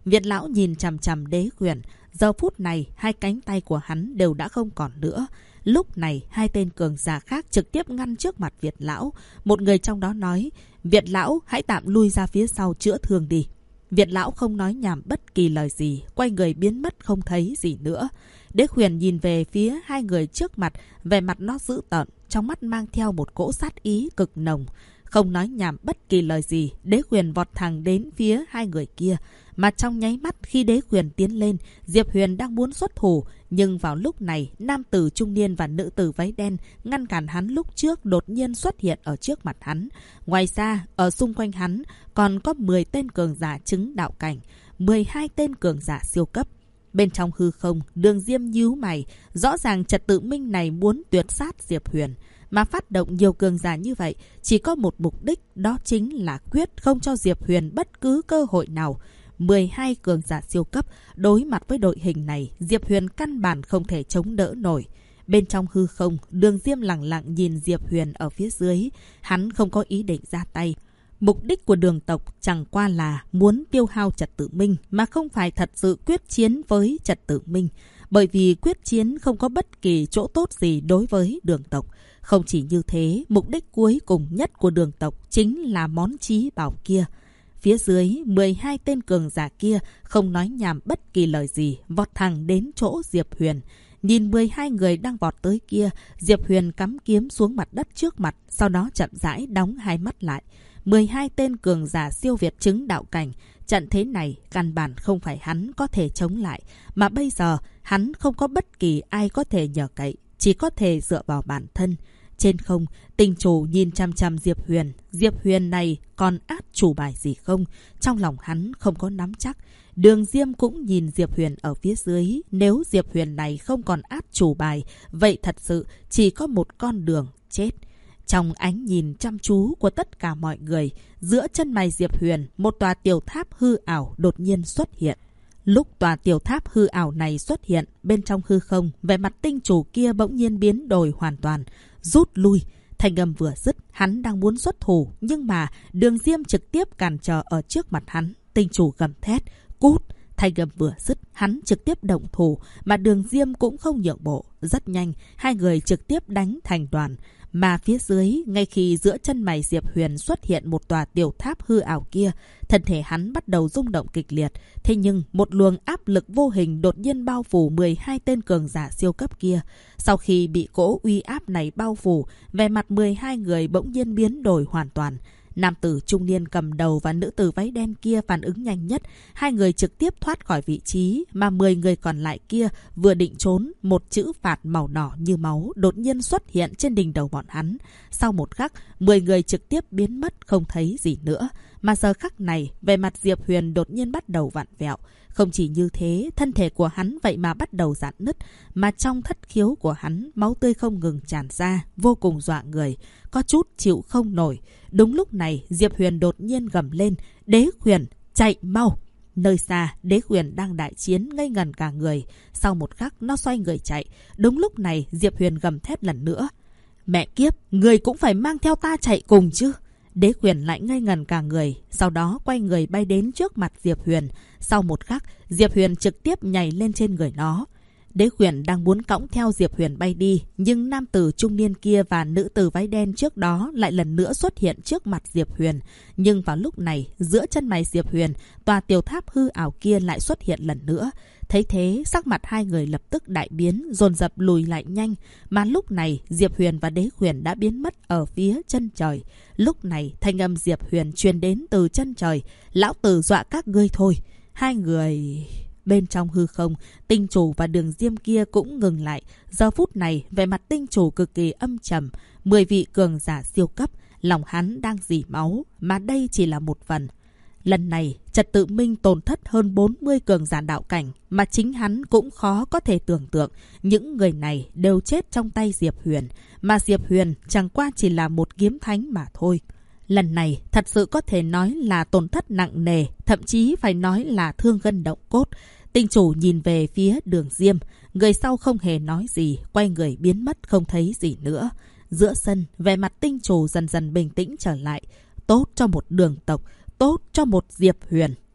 Việt lão nhìn chằm chằm Đế Huyền. Giờ phút này, hai cánh tay của hắn đều đã không còn nữa. Lúc này, hai tên cường giả khác trực tiếp ngăn trước mặt Việt lão. Một người trong đó nói, Việt lão hãy tạm lui ra phía sau chữa thương đi. Việt lão không nói nhảm bất kỳ lời gì, quay người biến mất không thấy gì nữa. Đế Huyền nhìn về phía hai người trước mặt, vẻ mặt nó dữ tợn, trong mắt mang theo một cỗ sát ý cực nồng. Không nói nhảm bất kỳ lời gì, Đế Huyền vọt thẳng đến phía hai người kia. Mà trong nháy mắt khi Đế Huyền tiến lên, Diệp Huyền đang muốn xuất thủ. Nhưng vào lúc này, nam tử trung niên và nữ tử váy đen ngăn cản hắn lúc trước đột nhiên xuất hiện ở trước mặt hắn. Ngoài ra, ở xung quanh hắn còn có 10 tên cường giả chứng đạo cảnh, 12 tên cường giả siêu cấp. Bên trong hư không, Đường Diêm nhíu mày, rõ ràng Trật Tự Minh này muốn tuyệt sát Diệp Huyền. Mà phát động nhiều cường giả như vậy, chỉ có một mục đích, đó chính là quyết không cho Diệp Huyền bất cứ cơ hội nào. 12 cường giả siêu cấp, đối mặt với đội hình này, Diệp Huyền căn bản không thể chống đỡ nổi. Bên trong hư không, Đường Diêm lặng lặng nhìn Diệp Huyền ở phía dưới, hắn không có ý định ra tay. Mục đích của Đường tộc chẳng qua là muốn tiêu hao Trật Tự Minh, mà không phải thật sự quyết chiến với Trật Tự Minh. Bởi vì quyết chiến không có bất kỳ chỗ tốt gì đối với Đường tộc. Không chỉ như thế, mục đích cuối cùng nhất của Đường tộc chính là món chí bảo kia. Phía dưới, 12 tên cường giả kia không nói nhảm bất kỳ lời gì, vọt thẳng đến chỗ Diệp Huyền. Nhìn 12 người đang vọt tới kia, Diệp Huyền cắm kiếm xuống mặt đất trước mặt, sau đó chậm rãi đóng hai mắt lại. 12 tên cường giả siêu việt chứng đạo cảnh, trận thế này căn bản không phải hắn có thể chống lại, mà bây giờ hắn không có bất kỳ ai có thể nhờ cậy, chỉ có thể dựa vào bản thân. Trên không, Tinh Chủ nhìn chăm chăm Diệp Huyền. Diệp Huyền này còn át chủ bài gì không? Trong lòng hắn không có nắm chắc. Đường Diêm cũng nhìn Diệp Huyền ở phía dưới. Nếu Diệp Huyền này không còn át chủ bài, vậy thật sự chỉ có một con đường chết. Trong ánh nhìn chăm chú của tất cả mọi người, giữa chân mày Diệp Huyền, một tòa tiểu tháp hư ảo đột nhiên xuất hiện. Lúc tòa tiểu tháp hư ảo này xuất hiện, bên trong hư không, vẻ mặt Tinh Chủ kia bỗng nhiên biến đổi hoàn toàn, rút lui. Thanh âm vừa dứt, hắn đang muốn xuất thủ, nhưng mà Đường Diêm trực tiếp cản trở ở trước mặt hắn. Tinh Chủ gầm thét, cút. Thanh âm vừa dứt, hắn trực tiếp động thủ, mà Đường Diêm cũng không nhượng bộ. Rất nhanh, hai người trực tiếp đánh thành đoàn. Mà phía dưới, ngay khi giữa chân mày Diệp Huyền xuất hiện một tòa tiểu tháp hư ảo kia, thân thể hắn bắt đầu rung động kịch liệt. Thế nhưng, một luồng áp lực vô hình đột nhiên bao phủ 12 tên cường giả siêu cấp kia. Sau khi bị cỗ uy áp này bao phủ, vẻ mặt 12 người bỗng nhiên biến đổi hoàn toàn. Nam tử trung niên cầm đầu và nữ tử váy đen kia phản ứng nhanh nhất. Hai người trực tiếp thoát khỏi vị trí, mà 10 người còn lại kia vừa định trốn, một chữ phạt màu đỏ như máu đột nhiên xuất hiện trên đỉnh đầu bọn hắn. Sau một khắc, 10 người trực tiếp biến mất không thấy gì nữa. Mà giờ khắc này, về mặt Diệp Huyền đột nhiên bắt đầu vặn vẹo. Không chỉ như thế, thân thể của hắn vậy mà bắt đầu rạn nứt, mà trong thất khiếu của hắn, máu tươi không ngừng tràn ra, vô cùng dọa người, có chút chịu không nổi. Đúng lúc này, Diệp Huyền đột nhiên gầm lên, Đế Huyền, chạy mau! Nơi xa, Đế Huyền đang đại chiến ngây ngẩn cả người. Sau một khắc, nó xoay người chạy. Đúng lúc này, Diệp Huyền gầm thét lần nữa, mẹ kiếp, người cũng phải mang theo ta chạy cùng chứ! Đế Huyền lại ngây ngẩn cả người, sau đó quay người bay đến trước mặt Diệp Huyền. Sau một khắc, Diệp Huyền trực tiếp nhảy lên trên người nó. Đế Huyền đang muốn cõng theo Diệp Huyền bay đi, nhưng nam tử trung niên kia và nữ tử váy đen trước đó lại lần nữa xuất hiện trước mặt Diệp Huyền. Nhưng vào lúc này, giữa chân mày Diệp Huyền, tòa tiểu tháp hư ảo kia lại xuất hiện lần nữa. Thấy thế, sắc mặt hai người lập tức đại biến, dồn dập lùi lại nhanh. Mà lúc này, Diệp Huyền và Đế Huyền đã biến mất ở phía chân trời. Lúc này, thanh âm Diệp Huyền truyền đến từ chân trời. Lão tử dọa các ngươi thôi. Hai người... Bên trong hư không, Tinh Chủ và Đường Diêm kia cũng ngừng lại. Giờ phút này, vẻ mặt Tinh Chủ cực kỳ âm trầm. 10 vị cường giả siêu cấp, lòng hắn đang rỉ máu, mà đây chỉ là một phần. Lần này, Trật Tự Minh tổn thất hơn 40 cường giả đạo cảnh, mà chính hắn cũng khó có thể tưởng tượng. Những người này đều chết trong tay Diệp Huyền, mà Diệp Huyền chẳng qua chỉ là một kiếm thánh mà thôi. Lần này, thật sự có thể nói là tổn thất nặng nề, thậm chí phải nói là thương gân động cốt. Tinh Chủ nhìn về phía Đường Diêm, người sau không hề nói gì, quay người biến mất không thấy gì nữa. Giữa sân, vẻ mặt Tinh Chủ dần dần bình tĩnh trở lại. Tốt cho một Đường tộc, tốt cho một Diệp Huyền.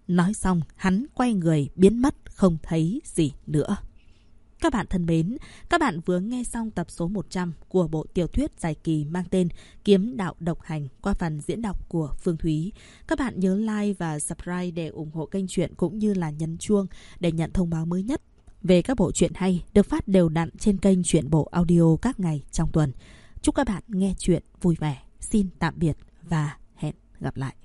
Nói xong, hắn quay người biến mất không thấy gì nữa. Các bạn thân mến, các bạn vừa nghe xong tập số 100 của bộ tiểu thuyết dài kỳ mang tên Kiếm đạo độc hành qua phần diễn đọc của Phương Thúy. Các bạn nhớ like và subscribe để ủng hộ kênh truyện cũng như là nhấn chuông để nhận thông báo mới nhất về các bộ truyện hay được phát đều đặn trên kênh Truyện Bộ Audio các ngày trong tuần. Chúc các bạn nghe truyện vui vẻ. Xin tạm biệt và hẹn gặp lại.